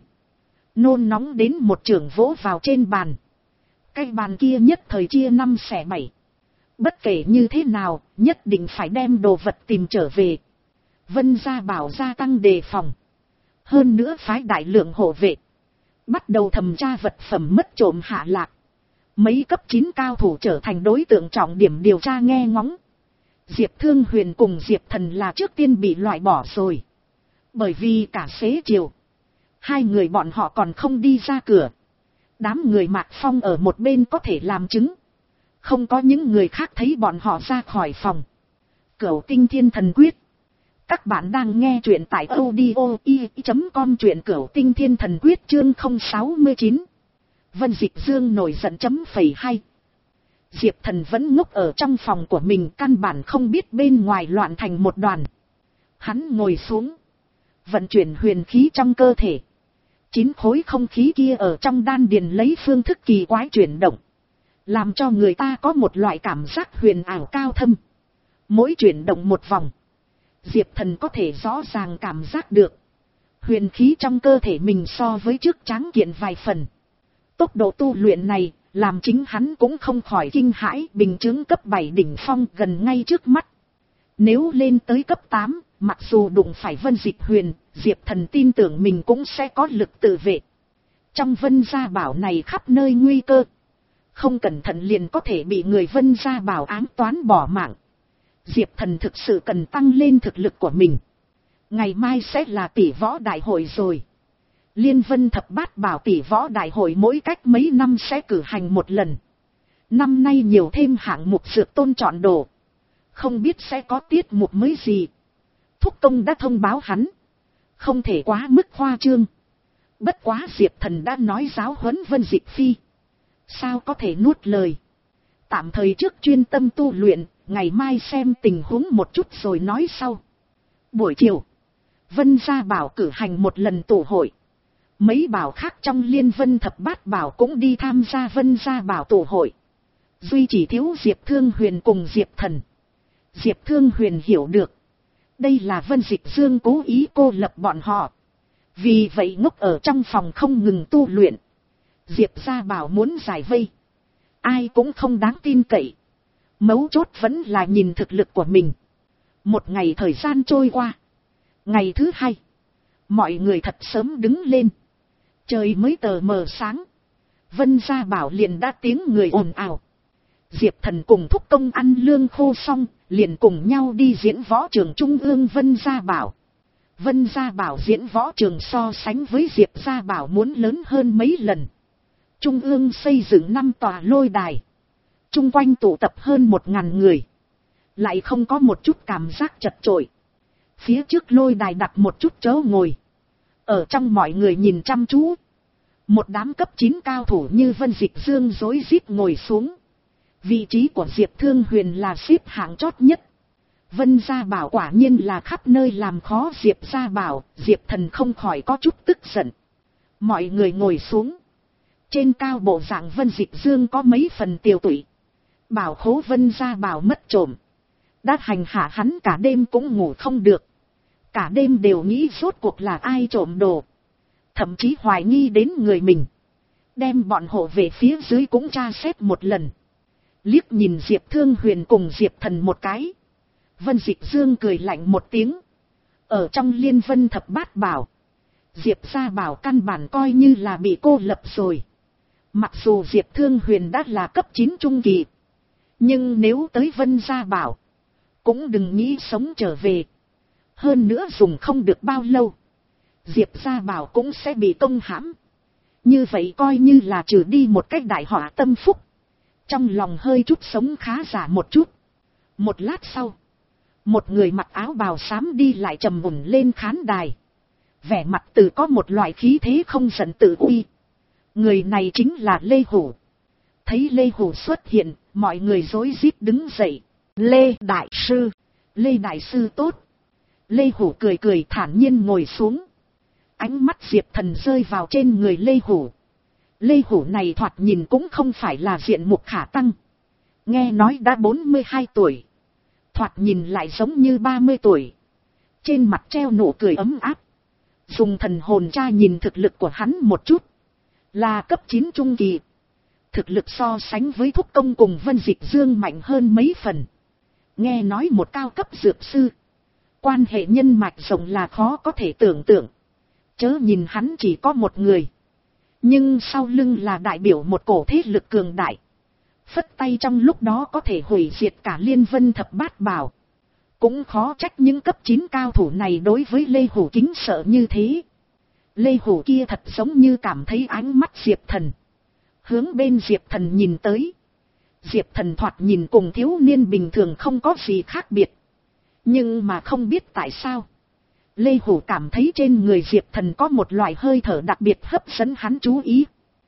Nôn nóng đến một chưởng vỗ vào trên bàn. Cái bàn kia nhất thời chia năm xẻ bảy. Bất kể như thế nào, nhất định phải đem đồ vật tìm trở về. Vân Gia Bảo gia tăng đề phòng. Hơn nữa phái đại lượng hộ vệ. Bắt đầu thẩm tra vật phẩm mất trộm hạ lạc. Mấy cấp chín cao thủ trở thành đối tượng trọng điểm điều tra nghe ngóng. Diệp Thương Huyền cùng Diệp Thần là trước tiên bị loại bỏ rồi. Bởi vì cả xế chiều. Hai người bọn họ còn không đi ra cửa. Đám người Mạc Phong ở một bên có thể làm chứng. Không có những người khác thấy bọn họ ra khỏi phòng. Cửu Tinh Thiên Thần Quyết. Các bạn đang nghe truyện tại audio i chấm com, truyện Cửu Tinh Thiên Thần Quyết chương không sáu chín. Vân Dịch Dương nổi giận chấm phẩy hay. Diệp Thần vẫn ngốc ở trong phòng của mình, căn bản không biết bên ngoài loạn thành một đoàn. Hắn ngồi xuống. Vận chuyển huyền khí trong cơ thể. Chín khối không khí kia ở trong đan điền lấy phương thức kỳ quái chuyển động. Làm cho người ta có một loại cảm giác huyền ảo cao thâm. Mỗi chuyển động một vòng. Diệp Thần có thể rõ ràng cảm giác được. Huyền khí trong cơ thể mình so với trước tráng kiện vài phần. Tốc độ tu luyện này, làm chính hắn cũng không khỏi kinh hãi. Bình chứng cấp bảy đỉnh phong gần ngay trước mắt. Nếu lên tới cấp tám, mặc dù đụng phải Vân Dịch Huyền, Diệp Thần tin tưởng mình cũng sẽ có lực tự vệ. Trong Vân Gia Bảo này khắp nơi nguy cơ. Không cẩn thận liền có thể bị người Vân Gia Bảo ám toán bỏ mạng. Diệp Thần thực sự cần tăng lên thực lực của mình. Ngày mai sẽ là tỷ võ đại hội rồi. Liên Vân Thập Bát Bảo tỷ võ đại hội mỗi cách mấy năm sẽ cử hành một lần. Năm nay nhiều thêm hạng mục dược tôn chọn đồ. Không biết sẽ có tiết mục mới gì. Thúc Công đã thông báo hắn. Không thể quá mức khoa trương. Bất quá Diệp Thần đã nói giáo huấn Vân Dịch Phi. Sao có thể nuốt lời. Tạm thời trước chuyên tâm tu luyện. Ngày mai xem tình huống một chút rồi nói sau. Buổi chiều. Vân Gia Bảo cử hành một lần tụ hội. Mấy bảo khác trong Liên Vân Thập Bát Bảo cũng đi tham gia Vân Gia Bảo tụ hội. Duy chỉ thiếu Diệp Thương Huyền cùng Diệp Thần. Diệp Thương Huyền hiểu được. Đây là Vân Dịch Dương cố ý cô lập bọn họ. Vì vậy ngốc ở trong phòng không ngừng tu luyện. Diệp Gia Bảo muốn giải vây. Ai cũng không đáng tin cậy. Mấu chốt vẫn là nhìn thực lực của mình. Một ngày thời gian trôi qua. Ngày thứ hai. Mọi người thật sớm đứng lên. Trời mới tờ mờ sáng. Vân Gia Bảo liền đã tiếng người ồn ào. Diệp Thần cùng Thúc Công ăn lương khô xong. Liền cùng nhau đi diễn võ trường Trung ương Vân Gia Bảo. Vân Gia Bảo diễn võ trường so sánh với Diệp Gia Bảo muốn lớn hơn mấy lần. Trung ương xây dựng năm tòa lôi đài. Trung quanh tụ tập hơn một ngàn người. Lại không có một chút cảm giác chật chội. Phía trước lôi đài đặt một chút chỗ ngồi. Ở trong mọi người nhìn chăm chú. Một đám cấp chín cao thủ như Vân Dịch Dương rối rít ngồi xuống. Vị trí của Diệp Thương Huyền là xếp hạng chót nhất. Vân Gia Bảo quả nhiên là khắp nơi làm khó Diệp Gia Bảo. Diệp Thần không khỏi có chút tức giận. Mọi người ngồi xuống. Trên cao bộ dạng Vân Dịch Dương có mấy phần tiều tụy. Bảo khố Vân gia bảo mất trộm. Đã hành hạ hắn cả đêm cũng ngủ không được. Cả đêm đều nghĩ rốt cuộc là ai trộm đồ. Thậm chí hoài nghi đến người mình. Đem bọn hộ về phía dưới cũng tra xét một lần. Liếc nhìn Diệp Thương Huyền cùng Diệp Thần một cái. Vân Dịch Dương cười lạnh một tiếng. Ở trong Liên Vân Thập Bát Bảo, Diệp gia bảo căn bản coi như là bị cô lập rồi. Mặc dù Diệp Thương Huyền đã là cấp chín trung kỳ, nhưng nếu tới Vân gia bảo, cũng đừng nghĩ sống trở về. Hơn nữa dùng không được bao lâu, Diệp gia bảo cũng sẽ bị công hãm. Như vậy coi như là trừ đi một cách đại họa tâm phúc. Trong lòng hơi chút sống khá giả một chút. Một lát sau, một người mặc áo bào xám đi lại trầm mùn lên khán đài. Vẻ mặt từ có một loại khí thế không giận tự uy. Người này chính là Lê Hủ. Thấy Lê Hủ xuất hiện, mọi người rối rít đứng dậy. Lê Đại Sư, Lê Đại Sư tốt. Lê Hủ cười cười thản nhiên ngồi xuống. Ánh mắt Diệp Thần rơi vào trên người Lê Hủ. Lê Hủ này thoạt nhìn cũng không phải là diện mục khả tăng. Nghe nói đã bốn mươi hai tuổi. Thoạt nhìn lại giống như ba mươi tuổi. Trên mặt treo nụ cười ấm áp. Dùng thần hồn tra nhìn thực lực của hắn một chút. Là cấp chín trung kỳ. Thực lực so sánh với Thúc Công cùng Vân Dịch Dương mạnh hơn mấy phần. Nghe nói một cao cấp dược sư. Quan hệ nhân mạch rộng là khó có thể tưởng tượng. Chớ nhìn hắn chỉ có một người. Nhưng sau lưng là đại biểu một cổ thế lực cường đại. Phất tay trong lúc đó có thể hủy diệt cả Liên Vân Thập Bát Bảo. Cũng khó trách những cấp chín cao thủ này đối với Lê Hủ kính sợ như thế. Lê Hủ kia thật giống như cảm thấy ánh mắt Diệp Thần. Hướng bên Diệp Thần nhìn tới. Diệp Thần thoạt nhìn cùng thiếu niên bình thường không có gì khác biệt. Nhưng mà không biết tại sao. Lê Hủ cảm thấy trên người Diệp Thần có một loại hơi thở đặc biệt hấp dẫn hắn chú ý.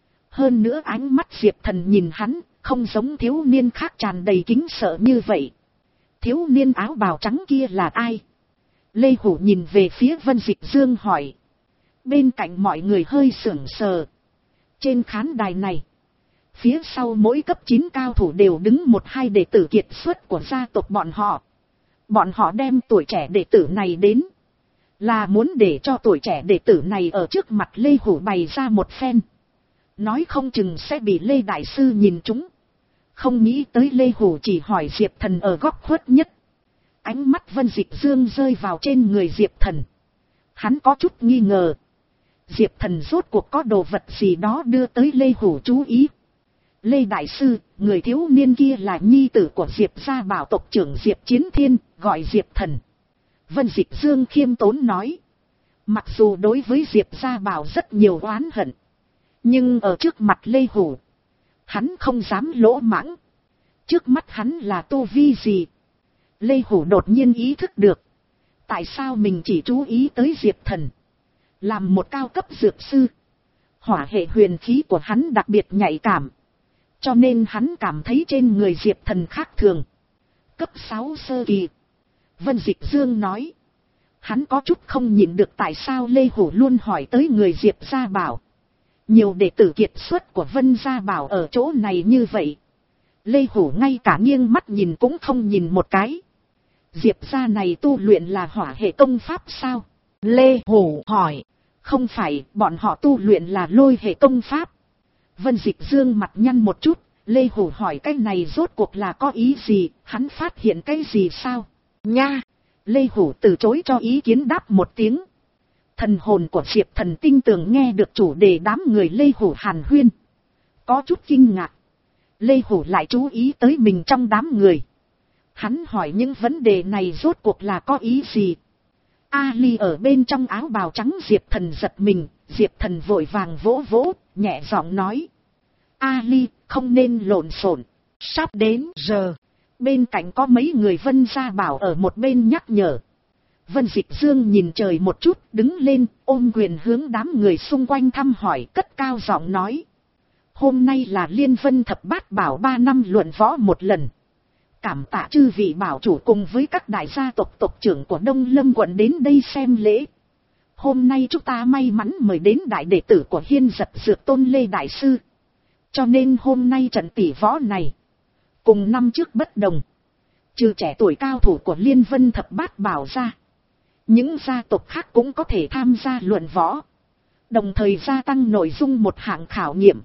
Hơn nữa ánh mắt Diệp Thần nhìn hắn, không giống thiếu niên khác tràn đầy kính sợ như vậy. Thiếu niên áo bào trắng kia là ai? Lê Hủ nhìn về phía Vân Dịch Dương hỏi. Bên cạnh mọi người hơi sững sờ. Trên khán đài này, phía sau mỗi cấp chín cao thủ đều đứng một hai đệ tử kiệt xuất của gia tộc bọn họ. Bọn họ đem tuổi trẻ đệ tử này đến, là muốn để cho tuổi trẻ đệ tử này ở trước mặt Lê Hủ bày ra một phen. Nói không chừng sẽ bị Lê Đại Sư nhìn trúng. Không nghĩ tới Lê Hủ chỉ hỏi Diệp Thần ở góc khuất nhất. Ánh mắt Vân Dịch Dương rơi vào trên người Diệp Thần. Hắn có chút nghi ngờ. Diệp Thần rốt cuộc có đồ vật gì đó đưa tới Lê Hủ chú ý. Lê Đại Sư, người thiếu niên kia là nhi tử của Diệp gia bảo tộc trưởng Diệp Chiến Thiên, gọi Diệp Thần. Vân Dịch Dương khiêm tốn nói. Mặc dù đối với Diệp gia bảo rất nhiều oán hận. Nhưng ở trước mặt Lê Hủ, hắn không dám lỗ mãng. Trước mắt hắn là tu vi gì? Lê Hủ đột nhiên ý thức được. Tại sao mình chỉ chú ý tới Diệp Thần? Làm một cao cấp dược sư, hỏa hệ huyền khí của hắn đặc biệt nhạy cảm. Cho nên hắn cảm thấy trên người Diệp Thần khác thường. Cấp sáu sơ kỳ. Vân Dịch Dương nói. Hắn có chút không nhịn được tại sao Lê Hủ luôn hỏi tới người Diệp gia bảo. Nhiều đệ tử kiệt xuất của Vân gia bảo ở chỗ này như vậy. Lê Hủ ngay cả nghiêng mắt nhìn cũng không nhìn một cái. Diệp gia này tu luyện là hỏa hệ công pháp sao? Lê Hủ hỏi. Không phải, bọn họ tu luyện là lôi hệ công pháp. Vân Dịch Dương mặt nhăn một chút. Lê Hủ hỏi cái này rốt cuộc là có ý gì? Hắn phát hiện cái gì sao? Nha! Lê Hủ từ chối cho ý kiến đáp một tiếng. Thần hồn của Diệp Thần tinh tường nghe được chủ đề đám người Lê Hủ hàn huyên. Có chút kinh ngạc. Lê Hủ lại chú ý tới mình trong đám người. Hắn hỏi những vấn đề này rốt cuộc là có ý gì? Ali ở bên trong áo bào trắng Diệp Thần giật mình. Diệp Thần vội vàng vỗ vỗ, nhẹ giọng nói. Ali, không nên lộn xộn. Sắp đến giờ. Bên cạnh có mấy người Vân gia bảo ở một bên nhắc nhở. Vân Dịch Dương nhìn trời một chút, đứng lên, ôm quyền hướng đám người xung quanh thăm hỏi, cất cao giọng nói. Hôm nay là Liên Vân Thập Bát Bảo ba năm luận võ một lần. Cảm tạ chư vị bảo chủ cùng với các đại gia tộc tộc trưởng của Đông Lâm quận đến đây xem lễ. Hôm nay chúng ta may mắn mời đến đại đệ tử của Hiên Giật Dược Tôn Lê Đại Sư. Cho nên hôm nay trận tỷ võ này, cùng năm trước bất đồng. Trừ trẻ tuổi cao thủ của Liên Vân Thập Bát Bảo ra, những gia tộc khác cũng có thể tham gia luận võ. Đồng thời gia tăng nội dung một hạng khảo nghiệm.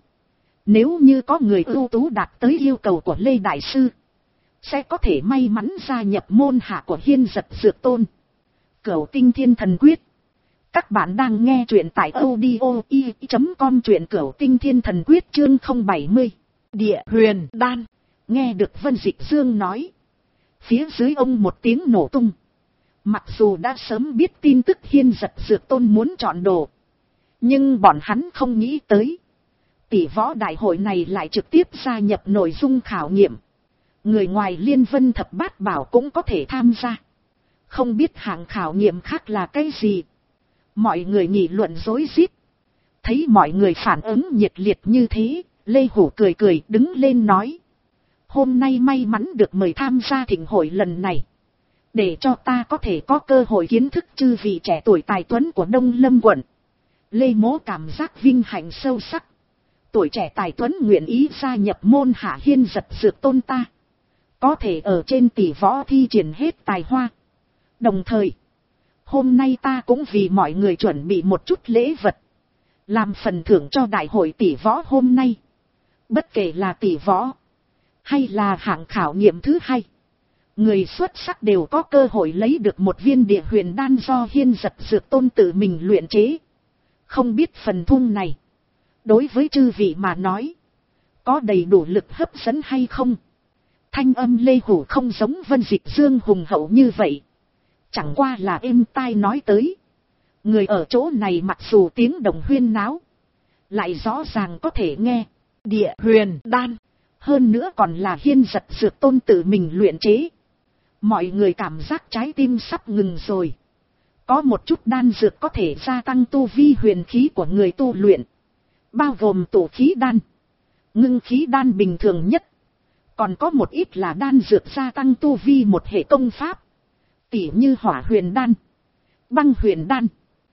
Nếu như có người ưu tú đạt tới yêu cầu của Lê Đại Sư, sẽ có thể may mắn gia nhập môn hạ của Hiên Giật Dược Tôn. Cửu Tinh Thiên Thần Quyết. Các bạn đang nghe truyện tại audio i chấm com, truyện Cửu Tinh Thiên Thần Quyết chương không bảy mươi. Địa Huyền Đan. Nghe được Vân Dịch Dương nói, phía dưới ông một tiếng nổ tung. Mặc dù đã sớm biết tin tức Hiên Giật Dược Tôn muốn chọn đồ, nhưng bọn hắn không nghĩ tới tỷ võ đại hội này lại trực tiếp gia nhập nội dung khảo nghiệm. Người ngoài Liên Vân Thập Bát Bảo cũng có thể tham gia. Không biết hạng khảo nghiệm khác là cái gì. Mọi người nghị luận rối rít. Thấy mọi người phản ứng nhiệt liệt như thế, Lê Hủ cười cười đứng lên nói: hôm nay may mắn được mời tham gia thịnh hội lần này, để cho ta có thể có cơ hội kiến thức chư vị trẻ tuổi tài tuấn của Đông Lâm quận. Lê Mỗ cảm giác vinh hạnh sâu sắc. Tuổi trẻ tài tuấn nguyện ý gia nhập môn hạ Hiên Giật Dược Tôn ta, có thể ở trên tỷ võ thi triển hết tài hoa. Đồng thời, hôm nay ta cũng vì mọi người chuẩn bị một chút lễ vật, làm phần thưởng cho đại hội tỷ võ hôm nay. Bất kể là tỷ võ, hay là hạng khảo nghiệm thứ hai, người xuất sắc đều có cơ hội lấy được một viên địa huyền đan do Hiên Giật Dược Tôn tự mình luyện chế. Không biết phần thung này, đối với chư vị mà nói, có đầy đủ lực hấp dẫn hay không? Thanh âm Lê Hủ không giống Vân Dịch Dương hùng hậu như vậy. Chẳng qua là êm tai nói tới. Người ở chỗ này mặc dù tiếng động huyên náo, lại rõ ràng có thể nghe. Địa huyền đan. Hơn nữa còn là Hiên Giật Dược Tôn tự mình luyện chế. Mọi người cảm giác trái tim sắp ngừng rồi. Có một chút đan dược có thể gia tăng tu vi huyền khí của người tu luyện, bao gồm tụ khí đan, ngưng khí đan bình thường nhất. Còn có một ít là đan dược gia tăng tu vi một hệ công pháp, tỉ như hỏa huyền đan, băng huyền đan.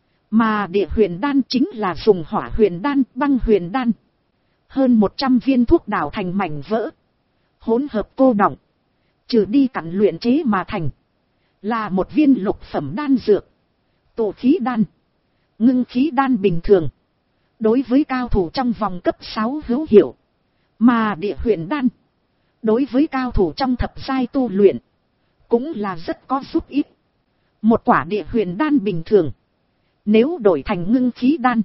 Mà địa huyền đan chính là dùng hỏa huyền đan, băng huyền đan, hơn một trăm viên thuốc đảo thành mảnh vỡ, hỗn hợp cô đọng, trừ đi cặn luyện chế mà thành, là một viên lục phẩm đan dược. Tụ khí đan, ngưng khí đan bình thường, đối với cao thủ trong vòng cấp sáu hữu hiệu. Mà địa huyền đan, đối với cao thủ trong thập giai tu luyện, cũng là rất có giúp ích. Một quả địa huyền đan bình thường, nếu đổi thành ngưng khí đan,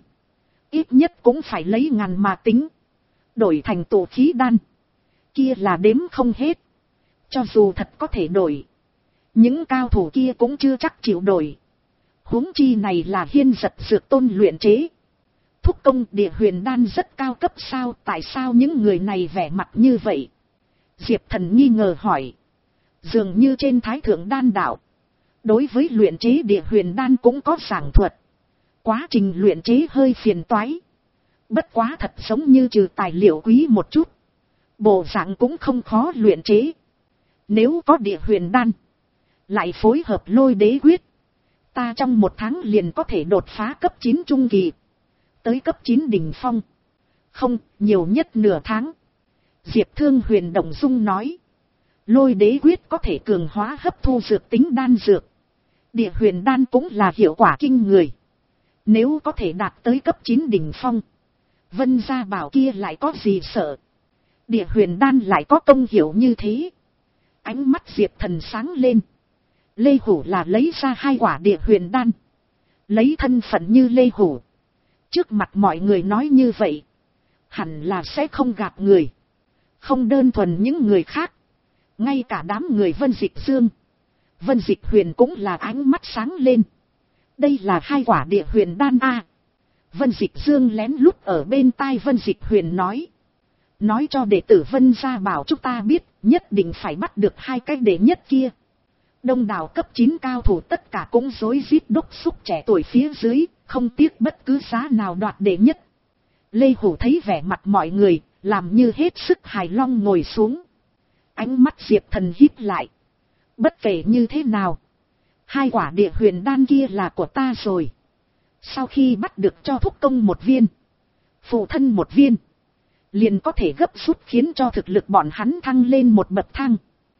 ít nhất cũng phải lấy ngàn mà tính. Đổi thành tụ khí đan, kia là đếm không hết. Cho dù thật có thể đổi, những cao thủ kia cũng chưa chắc chịu đổi. Huống chi này là Hiên Giật Dược Tôn luyện chế. Thúc công, địa huyền đan rất cao cấp sao? Tại sao những người này vẻ mặt như vậy? Diệp Thần nghi ngờ hỏi. Dường như trên Thái Thượng Đan Đạo, đối với luyện chế địa huyền đan cũng có giảng thuật. Quá trình luyện chế hơi phiền toái. Bất quá thật giống như trừ tài liệu quý một chút, bộ dạng cũng không khó luyện chế. Nếu có địa huyền đan, lại phối hợp lôi đế quyết, ta trong một tháng liền có thể đột phá cấp chín trung kỳ, tới cấp chín đỉnh phong. Không, nhiều nhất nửa tháng. Diệp Thương Huyền động dung nói. Lôi đế quyết có thể cường hóa hấp thu dược tính đan dược. Địa huyền đan cũng là hiệu quả kinh người. Nếu có thể đạt tới cấp chín đỉnh phong, Vân Gia Bảo kia lại có gì sợ. Địa huyền đan lại có công hiệu như thế. Ánh mắt Diệp Thần sáng lên. Lê Hủ là lấy ra hai quả địa huyền đan, lấy thân phận như Lê Hủ, trước mặt mọi người nói như vậy, hẳn là sẽ không gạt người. Không đơn thuần những người khác, ngay cả đám người Vân Dịch Dương, Vân Dịch Huyền cũng là ánh mắt sáng lên. Đây là hai quả địa huyền đan a. Vân Dịch Dương lén lút ở bên tai Vân Dịch Huyền nói. Nói cho đệ tử Vân Gia Bảo chúng ta biết, nhất định phải bắt được hai cái đệ nhất kia. Đông đảo cấp chín cao thủ tất cả cũng rối rít đốc xúc trẻ tuổi phía dưới, không tiếc bất cứ giá nào đoạt đệ nhất. Lê Hủ thấy vẻ mặt mọi người, làm như hết sức hài lòng ngồi xuống. Ánh mắt Diệp Thần híp lại. Bất kể như thế nào, hai quả địa huyền đan kia là của ta rồi. Sau khi bắt được cho thúc công một viên, phụ thân một viên, liền có thể gấp rút khiến cho thực lực bọn hắn thăng lên một bậc thang.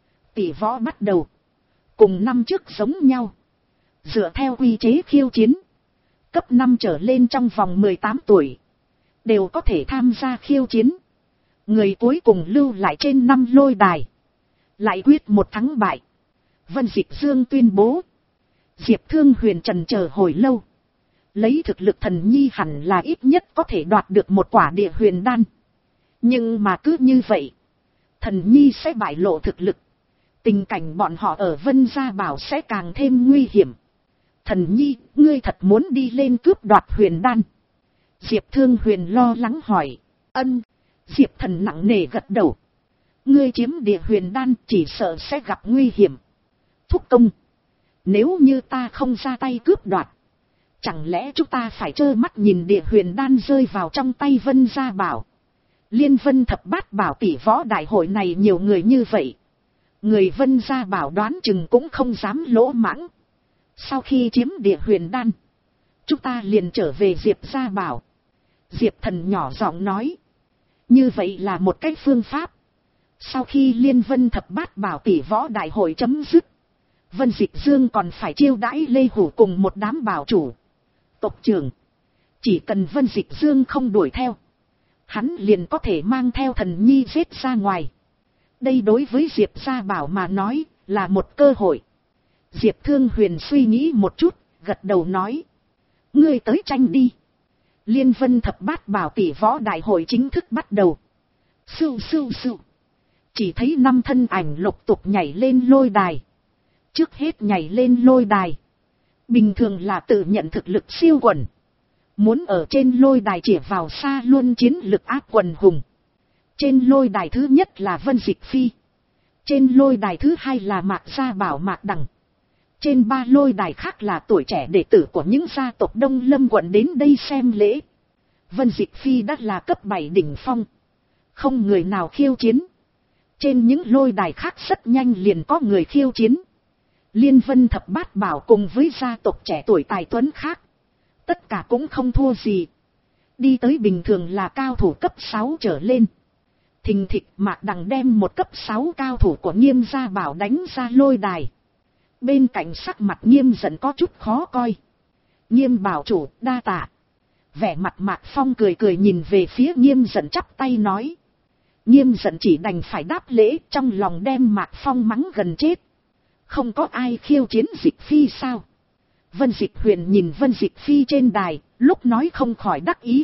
Tỷ võ bắt đầu, cùng năm trước giống nhau, dựa theo quy chế khiêu chiến, cấp năm trở lên trong vòng mười tám tuổi, đều có thể tham gia khiêu chiến. Người cuối cùng lưu lại trên năm lôi đài, lại quyết một thắng bại. Vân Dịch Dương tuyên bố. Diệp Thương Huyền trần chờ hồi lâu, lấy thực lực thần nhi hẳn là ít nhất có thể đoạt được một quả địa huyền đan. Nhưng mà cứ như vậy, thần nhi sẽ bại lộ thực lực, tình cảnh bọn họ ở Vân Gia Bảo sẽ càng thêm nguy hiểm. Thần nhi, ngươi thật muốn đi lên cướp đoạt huyền đan? Diệp Thương Huyền lo lắng hỏi. Ân. Diệp Thần nặng nề gật đầu. Ngươi chiếm địa huyền đan chỉ sợ sẽ gặp nguy hiểm. Thúc công, nếu như ta không ra tay cướp đoạt, chẳng lẽ chúng ta phải trơ mắt nhìn địa huyền đan rơi vào trong tay Vân Gia Bảo? Liên Vân thập bát bảo tỷ võ đại hội này nhiều người như vậy, người Vân Gia Bảo đoán chừng cũng không dám lỗ mãng. Sau khi chiếm địa huyền đan, chúng ta liền trở về Diệp Gia Bảo. Diệp Thần nhỏ giọng nói. Như vậy là một cách phương pháp. Sau khi Liên Vân thập bát bảo tỷ võ đại hội chấm dứt, Vân Dịch Dương còn phải chiêu đãi Lê Hủ cùng một đám bảo chủ, tộc trưởng. Chỉ cần Vân Dịch Dương không đuổi theo, hắn liền có thể mang theo thần nhi giết ra ngoài. Đây đối với Diệp Gia Bảo mà nói là một cơ hội. Diệp Thương Huyền suy nghĩ một chút, gật đầu nói. Ngươi tới tranh đi. Liên Vân thập bát bảo tỷ võ đại hội chính thức bắt đầu. Sưu sưu sưu. Chỉ thấy năm thân ảnh lục tục nhảy lên lôi đài. Trước hết nhảy lên lôi đài, bình thường là tự nhận thực lực siêu quần, muốn ở trên lôi đài chĩa vào xa luôn chiến lực áp quần hùng. Trên lôi đài thứ nhất là Vân Dịch Phi, trên lôi đài thứ hai là Mạc Gia Bảo Mạc Đằng, trên ba lôi đài khác là tuổi trẻ đệ tử của những gia tộc Đông Lâm quận đến đây xem lễ. Vân Dịch Phi đã là cấp bảy đỉnh phong, không người nào khiêu chiến. Trên những lôi đài khác rất nhanh liền có người khiêu chiến. Liên Vân thập bát bảo cùng với gia tộc trẻ tuổi tài tuấn khác, tất cả cũng không thua gì. Đi tới bình thường là cao thủ cấp sáu trở lên. Thình thịch Mạc Đằng đem một cấp sáu cao thủ của Nghiêm Gia Bảo đánh ra lôi đài. Bên cạnh sắc mặt Nghiêm giận có chút khó coi. Nghiêm bảo chủ đa tạ. Vẻ mặt Mạc Phong cười cười nhìn về phía Nghiêm giận chắp tay nói. Nghiêm giận chỉ đành phải đáp lễ, trong lòng đem Mạc Phong mắng gần chết. Không có ai khiêu chiến Dịch Phi sao? Vân Dịch Huyền nhìn Vân Dịch Phi trên đài, lúc nói không khỏi đắc ý.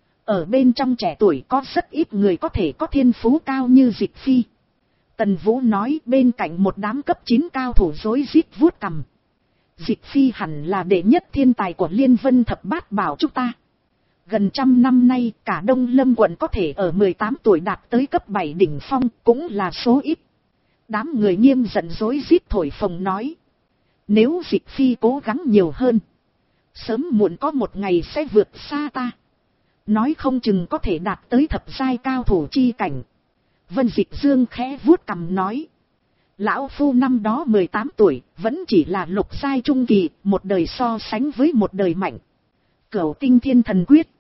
Ở bên trong trẻ tuổi có rất ít người có thể có thiên phú cao như Dịch Phi. Tần Vũ nói bên cạnh một đám cấp chín cao thủ rối rít vuốt cằm. Dịch Phi hẳn là đệ nhất thiên tài của Liên Vân thập bát bảo chúng ta. Gần trăm năm nay cả Đông Lâm quận có thể ở mười tám tuổi đạt tới cấp bảy đỉnh phong cũng là số ít. Đám người Nghiêm giận rối rít thổi phồng nói. Nếu Dịch Phi cố gắng nhiều hơn, sớm muộn có một ngày sẽ vượt xa ta. Nói không chừng có thể đạt tới thập giai cao thủ chi cảnh. Vân Dịch Dương khẽ vuốt cằm nói. Lão phu năm đó mười tám tuổi, vẫn chỉ là lục giai trung kỳ, một đời so sánh với một đời mạnh. Cửu Tinh Thiên Thần Quyết.